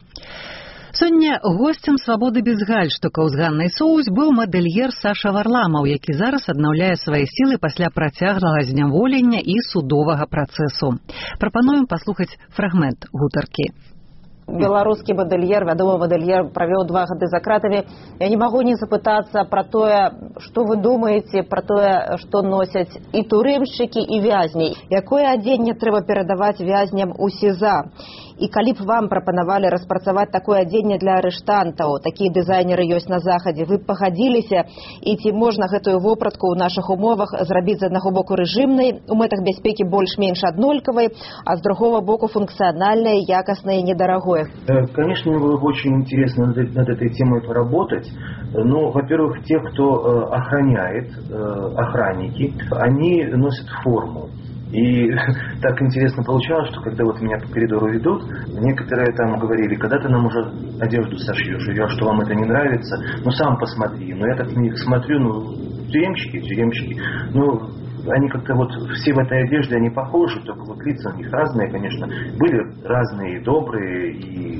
Сёння госцем «Свабоды без гальштукаў» з Ганнай Соусь быў мадэльер Саша Варламаў, які зараз аднаўляе свае сілы пасля працяглага зняволення і судовага працэсу. Прапануем паслухаць фрагмент гутаркі. Беларускі мадэльер, вядомы мадэльер, правёў два гады за кратамі. Я не магу не запытацца пра тое, што вы думаеце пра тое, што носяць і турымшчыкі, і вязні. Якое адзенне трэба перадаваць вязням у СІЗА? І калі б вам прапанавалі распрацаваць такое адзенне для арыштантаў, такія дызайнеры ёсць на захадзе, вы б пагадзіліся, і ці можна гэтую вопратку ў нашых умовах зрабіць з аднаго боку рэжымнай, у мэтах бяспекі больш-менш аднолькавай, а з другого боку функцыянальнай, якаснай і недарагой? Конечно, мне было бы очень интересно над этой темой поработать. Но, во-первых, те, кто охраняет, охранники, они носят форму. И так интересно получалось, что когда вот меня по коридору ведут, некоторые там говорили, когда ты нам уже одежду сошьешь, или что вам это не нравится, ну сам посмотри. Но я так на них смотрю, ну тюремщики, тюремщики, ну они как-то вот все в этой одежде, они похожи, только вот лица у них разные, конечно. Были разные, добрые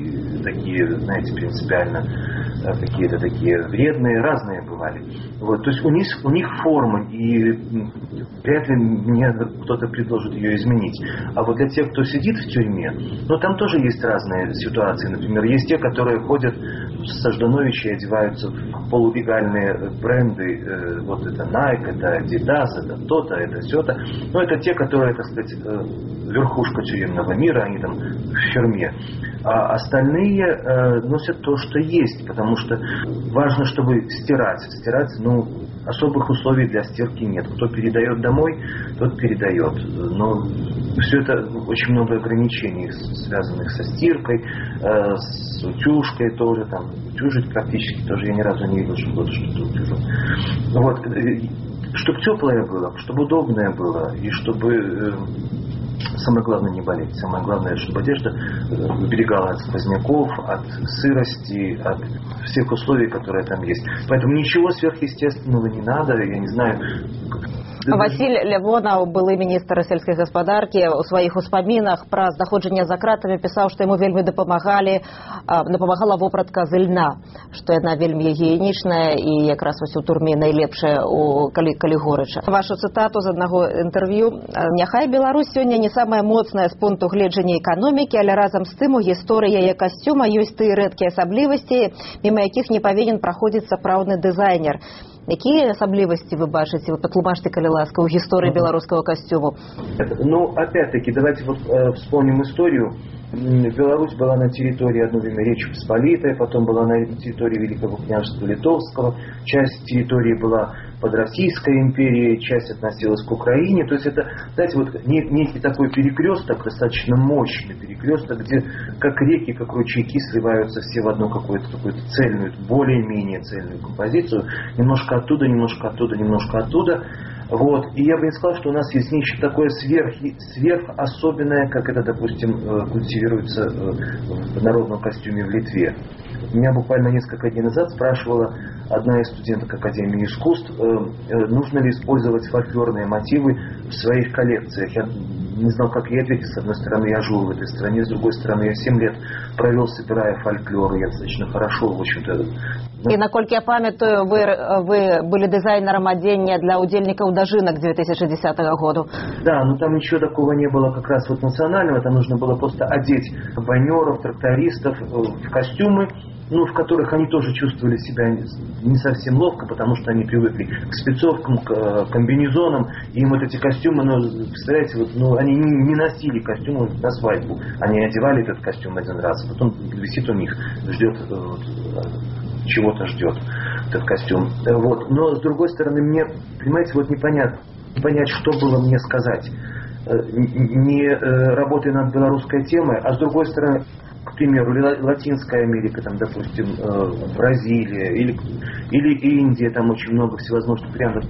и такие, знаете, принципиально какие-то такие вредные, разные бывали. Вот, то есть у них, у них форма, и вряд ли мне кто-то предложит ее изменить. А вот для тех, кто сидит в тюрьме, ну там тоже есть разные ситуации. Например, есть те, которые ходят со Ждановича и одеваются в полулегальные бренды. Э, вот это Nike, это Adidas, это то-то, это сё-то. Но это те, которые, так сказать, э, верхушка тюремного мира, они там в тюрьме. А остальные э, носят то, что есть, потому что важно, чтобы стирать. Стирать, ну, особых условий для стирки нет. Кто передает домой, тот передает. Но все это очень много ограничений, связанных со стиркой, э, с утюжкой тоже. Там, утюжить практически тоже я ни разу не видел, что кто-то что-то утюжил. Вот. Чтобы теплое было, чтобы удобное было, и чтобы... Э, Самое главное не болеть. Самое главное, чтобы одежда уберегала от сквозняков, от сырости, от всех условий, которые там есть. Поэтому ничего сверхъестественного не надо. Я не знаю... Васіль Лявонаў, былы міністр сельскай гаспадаркі, у сваіх успамінах пра знаходжанне за кратамі пісаў, што яму вельмі дапамагалі, дапамагала вопратка з ільна, што яна вельмі гігіенічная і якраз вось у турме найлепшая, у, калі, калі горача. Вашу цытату з аднаго інтэрв'ю. Няхай Беларусь сёння не самая моцная з пункту гледжання эканомікі, але разам з тым у гісторыі яе касцюма ёсць тыя рэдкія асаблівасці, міма якіх не павінен праходзіць сапраўдны дызайнер. Какие особливости вы бачите? Вы патлумачьте, коли ласка, в истории белорусского костюма. Ну, опять-таки, давайте вот э, вспомним историю. Беларусь была на территории одно время Речи Посполитой, потом была на территории Великого княжества Литовского, часть территории была под Российской империей, часть относилась к Украине. То есть это, знаете, вот некий такой перекресток, достаточно мощный перекресток, где как реки, как ручейки сливаются все в одну какую-то такую цельную, более-менее цельную композицию. Немножко оттуда, немножко оттуда, немножко оттуда. Вот. И я бы не сказал, что у нас есть нечто такое сверх, сверхособенное, как это, допустим, культивируется в народном костюме в Литве. Меня буквально несколько дней назад спрашивала одна из студенток Академии искусств, нужно ли использовать фольклорные мотивы в своих коллекциях. Я не знал, как ей ответить. С одной стороны, я живу в этой стране, с другой стороны, я семь лет провел, собирая фольклор, я достаточно хорошо, в общем-то... И, наколькі я памятаю, вы, вы были дизайнером одения для удельников дожинок две тысячи десятого года. Да, но там ничего такого не было как раз вот национального, там нужно было просто одеть комбайнеров, трактористов в костюмы, ну, в которых они тоже чувствовали себя не совсем ловко, потому что они привыкли к спецовкам, к комбинезонам, и им вот эти костюмы, ну, представляете, вот, ну, они не, не носили костюмы на свадьбу, они одевали этот костюм один раз, а потом висит у них, ждет, вот, чего-то ждет этот костюм. Вот. Но, с другой стороны, мне, понимаете, вот непонятно, понять, что было мне сказать, не работая над белорусской темой, а с другой стороны, к примеру, Латинская Америка, там, допустим, Бразилия или, или Индия, там очень много всевозможных вариантов.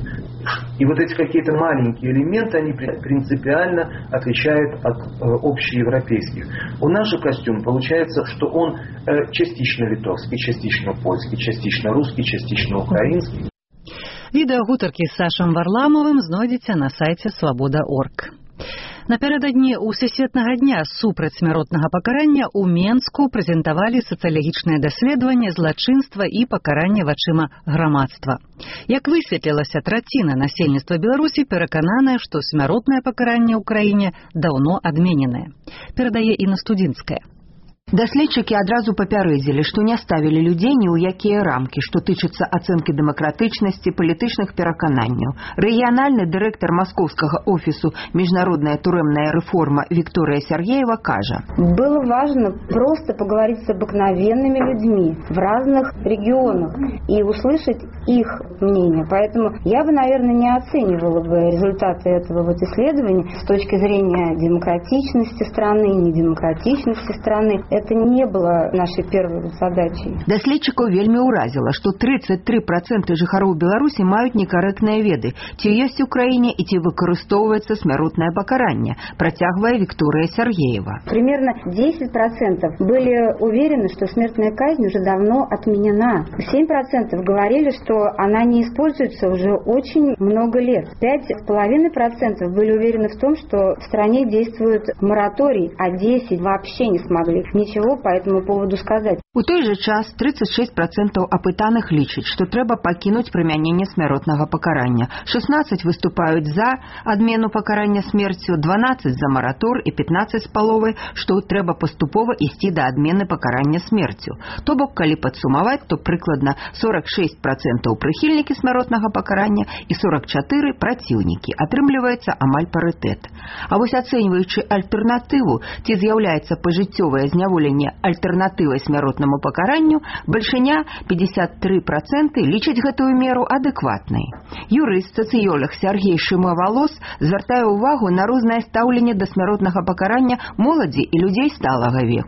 И вот эти какие-то маленькие элементы, они принципиально отличают от общеевропейских. У нас же костюм получается, что он частично литовский, частично польский, частично русский, частично украинский. Відеагутаркі з Сашам Варламовым знойдзеце на сайце свабода точка орг. Напярэдадні ўсесветнага дня супраць смяротнага пакарання ў Менску прэзентавалі сацыялагічнае даследаванне злачынства і пакарання вачыма грамадства. Як высветлілася, траціна насельніцтва Беларусі перакананая, што смяротнае пакаранне ў краіне даўно адмененае. Перадае Інна Студзінская. Даследчыкі адразу папярэдзілі, што не ставілі людзей ні ў якія рамкі, што тычыцца ацэнкі дэмакратычнасці, палітычных перакананняў. Рэгіянальны дырэктар маскоўскага офісу «Международная тюремная реформа» Виктория Сергеева кажа. Было важно просто поговорить с обыкновенными людьми в разных регионах и услышать их мнение. Поэтому я бы, наверное, не оценивала бы результаты этого вот исследования с точки зрения демократичности страны, недемократичности страны. Это не было нашей первой задачей. Даследчыкаў вельмі ўразіла, што тридцать три процента жыхароў Беларусі маюць некарэктныя веды, ці ёсць у краіне і ці выкарыстоўваецца смяротнае пакаранне, працягвае Виктория Сергеева. Примерно десять процентов были уверены, что смертная казнь уже давно отменена. семь процентов говорили, что она не используется уже очень много лет. пять с половиной процентов были уверены в том, что в стране действует мораторий, а десять вообще не смогли ничего по этому поводу сказать. У той же час тридцать шесть процентов апытаных лічаць, што трэба пакінуць прымяненне смяротнага пакарання. шестнадцать выступаюць за адмену пакарання смерцю, дванадцать за маратор і пятнадцать з паловай, што трэба паступова ісці да адмены пакарання смерцю. То бок, калі падсумаваць, то прыкладна сорок шесть процентов прыхільнікі смяротнага пакарання і сорок четыре праціўнікі. Атрымліваецца амаль парытэт. А вось ацэньваючы альтэрнатыву, ці з'яўляецца пажыццёвае зняволенне альтэрнатывай смяротнаму пакаранню, бальшыня пятьдесят три процента лічаць гэтую меру адэкватнай. Юрыст, сацыёлог Сергей Шымавалос звяртае ўвагу на рознае стаўленне да смяротнага пакарання моладзі і людзей сталага веку.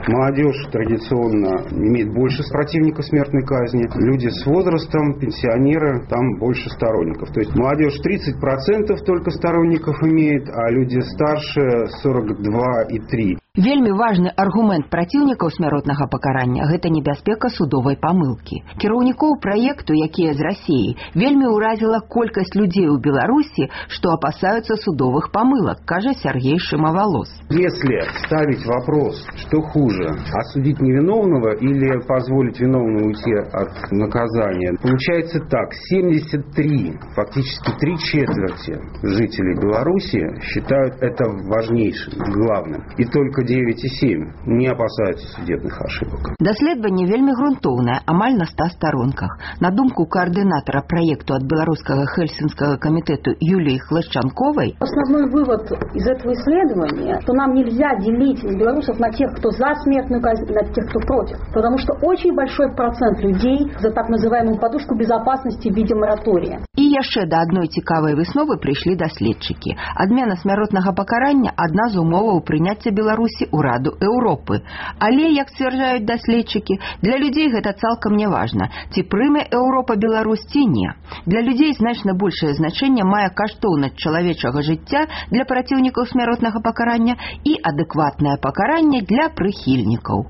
Молодежь традиционно имеет больше противников смертной казни. Люди с возрастом, пенсионеры, там больше сторонников. То есть молодежь тридцать процентов только сторонников имеет, а люди старше сорок два и три. Вельмі важны аргумент праціўнікаў смяротнага пакарання – гэта небяспека судовай памылкі. Кіраўнікоў праекту, якія з Расіі, вельмі ўразіла колькасць людзей у Беларусі, што апасаюцца судовых памылак, кажа Сергей Шимоволос. Если ставить вопрос, что хуже, осудить невиновного или позволить виновному уйти от наказания, получается так, семьдесят три, фактически три четверти жителей Беларуси считают это важнейшим, главным. И только девять и семь не опасаются судебных ошибок. Даследаванне вельмі грунтоўнае, амаль на ста сторонках. На думку координатора проекту от Белорусского Хельсинского комитета Юлии Хлещанковой, основной вывод из этого исследования, что нам нельзя делить белорусов на тех, кто за смертную казнь, и на тех, кто против. Потому что очень большой процент людей за так называемую подушку безопасности в виде моратория. И яшчэ да адной цікавай высновы прыйшлі даследчыкі. Адмена смяротнага пакарання адна з умоваў прыняцця Беларусі ў Раду Еўропы. Але, як сцвярджаюць даследчыкі, для людзей гэта цалкам не важна, ці прыме Еўропа Беларусь ці не. Для людзей значна большае значэнне мае каштоўнасць чалавечага жыцця для праціўнікаў смяротнага пакарання і адэкватнае пакаранне для прыхільнікаў.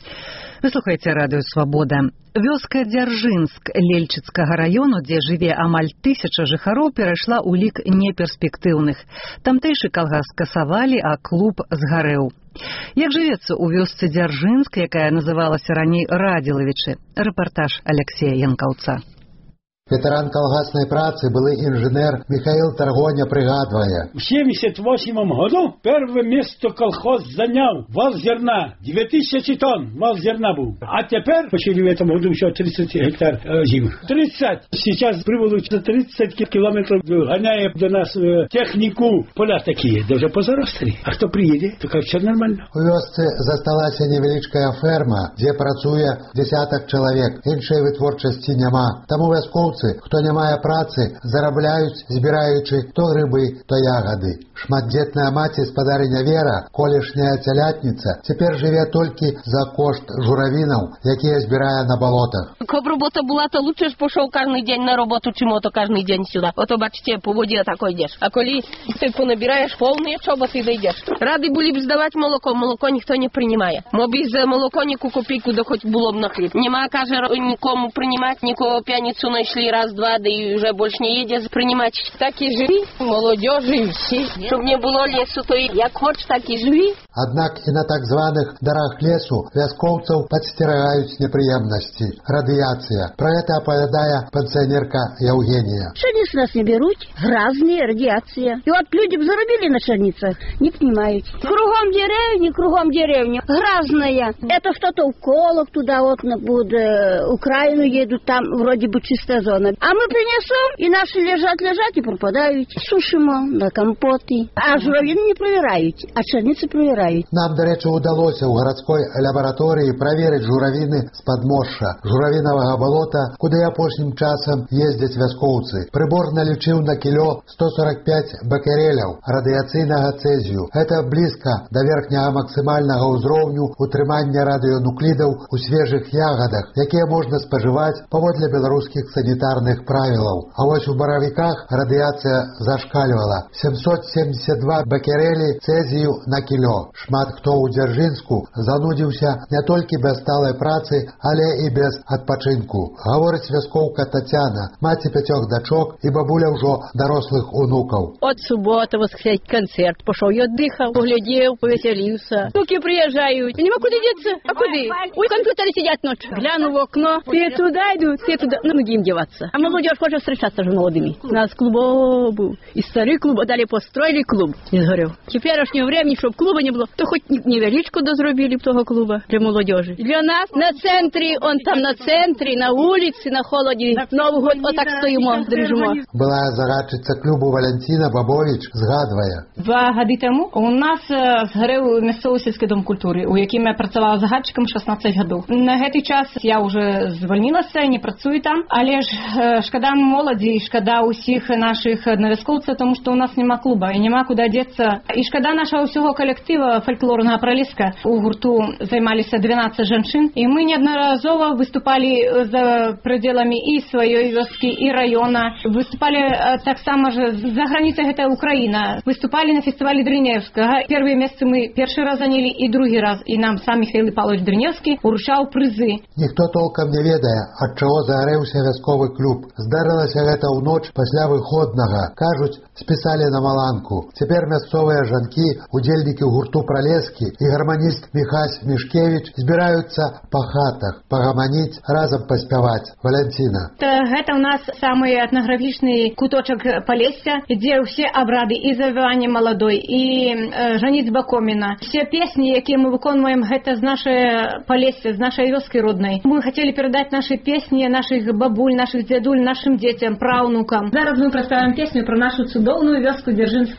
Вы слухаеце радыё «Свабода». Вёска Дзяржынск Лельчыцкага раёну, дзе жыве амаль тысяча жыхароў, перайшла ў лік неперспектыўных. Тамтэйшы калгас скасавалі, а клуб згарэў. Як жывецца ў вёсцы Дзяржынск, якая называлася раней Радзілавічы? Рэпартаж Алексея Янкаўца. Ветеран колгасной працы, былый инженер Михаил Таргоня пригадывая. В семьдесят восьмом году первое место колхоз занял вал зерна. две тысячи тонн вал зерна был. А теперь, почти в этом году еще тридцать гектар э, зимы. тридцать. Сейчас прибыло тридцать километров, гоняя до нас э, технику. Поля такие, даже позаросли. А кто приедет, то как все нормально. У вёсцы засталась невеличкая ферма, где працуе десяток человек. Іншай вытворчасці няма. Таму вяскоўцы, хто не мае працы, зарабляюць, збіраючы то грыбы, то ягоды. Шматдзетная маці спадарыня Вера, колішняя цялятніца, цяпер жыве толькі за кошт журавінаў, якія збірае на болотах. Каб робота була, то лучше ж пошел каждый день на работу, чем ото каждый день сюда. Ото, бачите, по воде такой идешь. А коли ты понабираешь полные чоботы, дойдешь. Рады были бы сдавать молоко, молоко никто не принимает. Моби за молоко нику копейку, да хоть было бы на хлеб. Нема, каже, никому принимать, никого пьяницу нашли раз-два, да и уже больше не едет принимать. Так и живи, молодежи, все. Чтобы не было лесу, то як хочешь, так и живи. Аднак і на так званых дарах лесу вяскоўцаў падсцерагаюць непрыемнасці, радыяцыя. Про это апавядае пенсионерка Евгения. Пшеницу нас не берут, грязные, радиация. И вот люди бы зарубили на пшеницах, не понимают. Кругом деревни, кругом деревни, грязная. Это что-то в Колок туда вот на э, Украину едут, там вроде бы чистая зона. А мы принесем, и наши лежат-лежат и пропадают. Сушимо на компоты. А журавины не проверяют, а пшеницу проверяют. Нам, до речі, удалося у городской лаборатории проверить журавины с подморша, журавинового болота, куда апошнім часом ездят вяскоўцы. Прибор налічыў на кило сто сорок пять беккерелей радиацыйнага цезію. Это близко до верхняга максимального ўзроўню утрымання радыёнуклідаў у свежих ягодах, якія можна спажываць паводле беларускіх санітарных правілаў. А вось у боровиках радиация зашкаливала. семьсот семьдесят два беккерелей цезію на кило. Шмат хто ў Дзяржынску занудзіўся не толькі без сталай працы, але і без адпачынку. Гаворыць вяскоўка Татьяна, маці пяцёх дачок і бабуля ўжо дарослых унукаў. От суботы воскресенье концерт пошел, я отдыхал, поглядел, повеселился. Туки приезжают, нема куда деться, а куда? У компьютера сидят ночь. Гляну в окно, все туда идут, все туда, ну где им деваться? А молодежь хочет встречаться с молодыми. У нас клуб был, и старый клуб, дали построили клуб, не сгорел. В теперешнее время, чтобы клуба не было, то хоть невеличку дозробили того клуба для молодежи. Для нас на центре, он там на центре, на улице, на холоде, Новый год, вот так стоимо, дрижимо. Была загадчиця клубу Валентина Бабович, згадує. Два годи тому у нас згорів місцевий сільський дом культури, у яким я працювала загадчиком шістнадцять років. На цей час я вже звільнилася, не працюю там, але ж шкода молоді, шкода усіх наших однов'язковців, тому що у нас нема клуба і нема куди діться. І шкода нашого всього колективу, фальклорнага Пралеска у гурту займаліся дванаццаць жанчын, і мы неаднаразова выступалі за пределами і сваёй вёскі, і раёна. Выступалі таксама ж за граніцай, гэта Украіна. Выступалі на фестывалі Дрыневскага. Первыя месцы мы першы раз занялі і другі раз, і нам сам Михаил Павлович Дрыневскі уручаў прызы. Ніхто толком не ведае, ад чаго загарэўся вясковы клуб. Здарылася гэта ў ноч пасля выходнага. Кажуць, спісалі на маланку. Цяпер мясцовыя жанкі, удзельнікі гурту Пралескі і гарманіст Міхась Мішкевіч збіраюцца па хатах, пагаманіць, разам паспяваць. Валянціна. Гэта ў нас самы этнаграфічны куточак Палесся, дзе ўсе абрады і завівання маладой, і э, жаніцьба коміна. Все песні, якія мы выконваем, гэта з нашай Палесся, з нашай вёскі роднай. Мы хацелі перадаць нашы песні нашых бабуль, нашых дзядуль, нашым дзецям, праўнукам. Зараз мы прадставім песню про нашу цудоўную вёску Дзяржынск.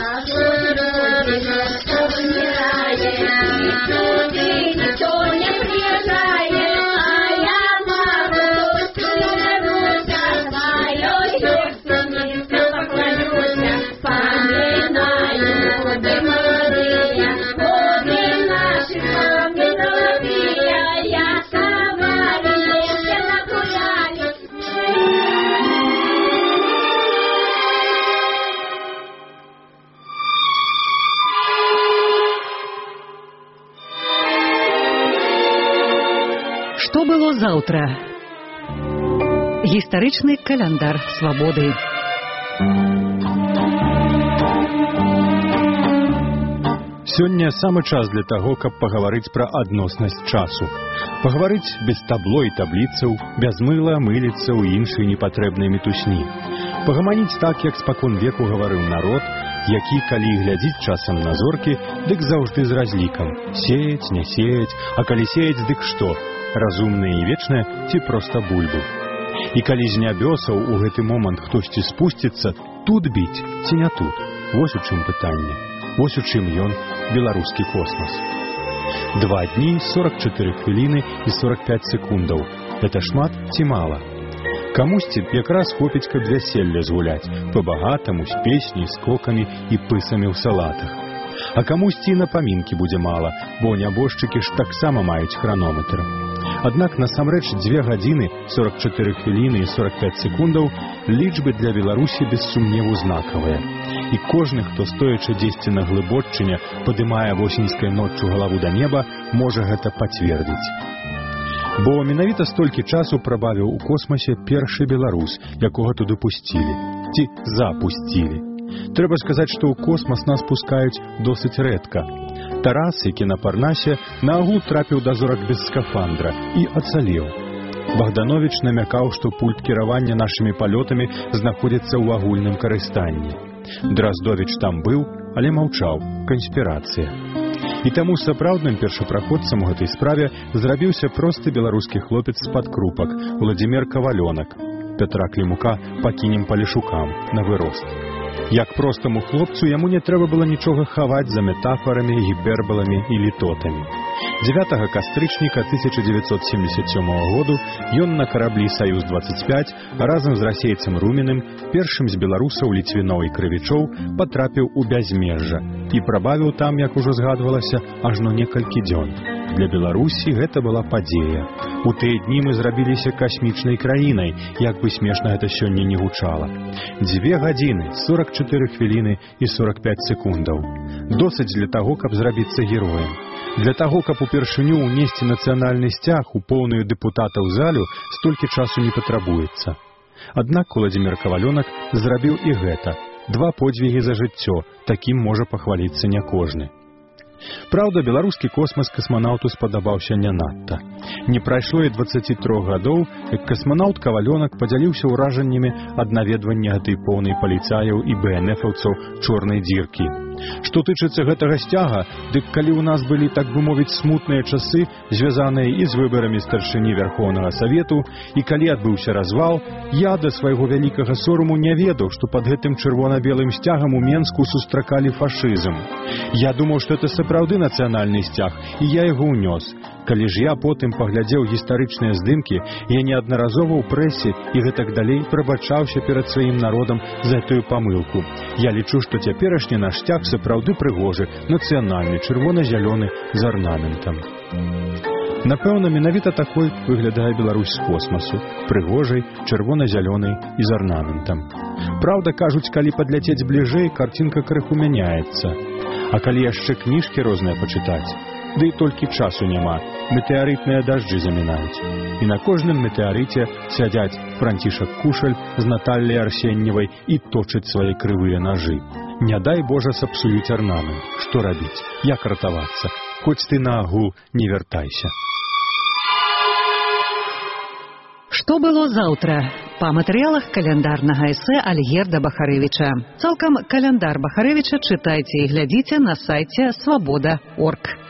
Што было заўтра? Гістарычны каляндар свабоды. Сёння самы час для таго, каб пагаварыць пра адноснасць часу. Пагаварыць без табло і табліцаў, без мыла, мыліцаў і іншай непатрэбнай мітусні. Пагаманіць так, як спакон веку гаварыў народ, які, калі глядзіць часам на зоркі, дык заўжды з разлікам. Сеяць, не сеяць, а калі сеяць, дык што? Разумнае і вечнае ці проста бульбу. І калі з нябёсаў у гэты момант хтосьці спусціцца, тут біць ці не тут? Вось у чым пытанне. Вось у чым ён, беларускі космас. Два дні, сорок чатыры хвіліны і сорок пяць секундаў. Гэта шмат ці мала? Камусьці якраз хопіць, каб вяселле згуляць, па-багатаму, з песняй, скокамі і пысамі ў салатах. А камусьці і на памінкі будзе мала, бо нябожчыкі ж таксама маюць хранометр. Аднак насамрэч дзве гадзіны, сорок чатыры хвіліны і сорок пяць секундаў лічбы для Беларусі без сумневу знакавыя. І кожны, хто стоячы дзесьці на глыбоччыне, падымае восеньскай ноччу галаву да неба, можа гэта пацвердзіць. Бо менавіта столькі часу прабавіў у космасе першы беларус, якога туды пусцілі. Ці запусцілі. Трэба сказаць, што ў космас нас пускаюць досыць рэдка. Тарас, які на Парнасе, наогул трапіў да зорак без скафандра і ацалеў. Богданович намякаў, што пульт кіравання нашымі палётамі знаходзіцца ў агульным карыстанні. Драздович там быў, але маўчаў. Канспірацыя. І таму сапраўдным першапраходцам у гэтай справе зрабіўся просты беларускі хлопец з-пад крупак Владзімир Кавалёнак. Петра Клімука пакінем палешукам на вырост. Як простаму хлопцу яму не трэба было нічога хаваць за метафорамі, гіперболамі і літотамі. дзевятага кастрычніка тысяча дзевяцьсот семьдесят сёмага году ён на караблі «Саюз двадцать пять» разам з расейцам Руміным, першым з беларусаў Ліцвіноў і Крывічоў, патрапіў у бязмежжа і прабавіў там, як ужо згадвалася, ажно некалькі дзён. Для Беларусі гэта была падзея. У тыя дні мы зрабіліся касмічнай краінай, як бы смешна гэта сёння не гучала. Дзве гадзіны, сорок чатыры хвіліны і сорок пяць секундаў. Досыць для таго, каб зрабіцца героем. Для таго, каб упершыню ўнесці нацыянальны сцяг у поўную дэпутатаў залю, столькі часу не патрабуецца. Аднак Владзімир Кавалёнак зрабіў і гэта. Два подзвігі за жыццё, такім можа пахваліцца не кожны. Праўда, беларускі космас касманаўту спадабаўся не надта. Не прайшло і дваццаці трох гадоў, як касманаўт Кавалёнак падзяліўся ўражаннямі ад наведвання гэтай поўнай паліцаяў і бэ эн эфаўцаў чорнай дзіркі. Што тычыцца гэтага сцяга, дык калі ў нас былі, так бы мовіць, смутныя часы, звязаныя і з выбарамі старшыні Вярхоўнага Савету, і калі адбыўся развал, я да свайго вялікага сораму не ведаў, што пад гэтым чырвона-белым сцягам у Менску сустракалі фашызм. Я думаў, што это сапраўды нацыянальны сцяг, і я яго ўнёс. Калі ж я потым паглядзеў гістарычныя здымкі, я неаднаразова ў прэсе і гэтак далей прабачаўся перад сваім народам за гэтую памылку. Я лічу, што цяперашні наш сцяг сапраўды прыгожы, нацыянальны, чырвона-зялёны з арнаментам. Напэўна, менавіта такой выглядае Беларусь з космасу, прыгожай, чырвона-зялёнай і з арнаментам. Праўда, кажуць, калі падляцець бліжэй, карцінка крыху мяняецца. А калі яшчэ кніжкі розныя пачытаць, ды і толькі часу няма, метэарытныя дажджы замінаюць. І на кожным метэарыце сядзяць Францішак Кушаль з Наталляй Арсеньевай і точаць свае крывыя нажы. Не дай Божа сапсуюць арнамент. Што рабіць? Як ратавацца? Хоць ты на агул не вяртайся. Што было заўтра? Па матэрыялах каляндарнага эсэ Альгерда Бахарэвіча. Цалкам каляндар Бахарэвіча чытайце і глядзіце на сайце свабода точка орг.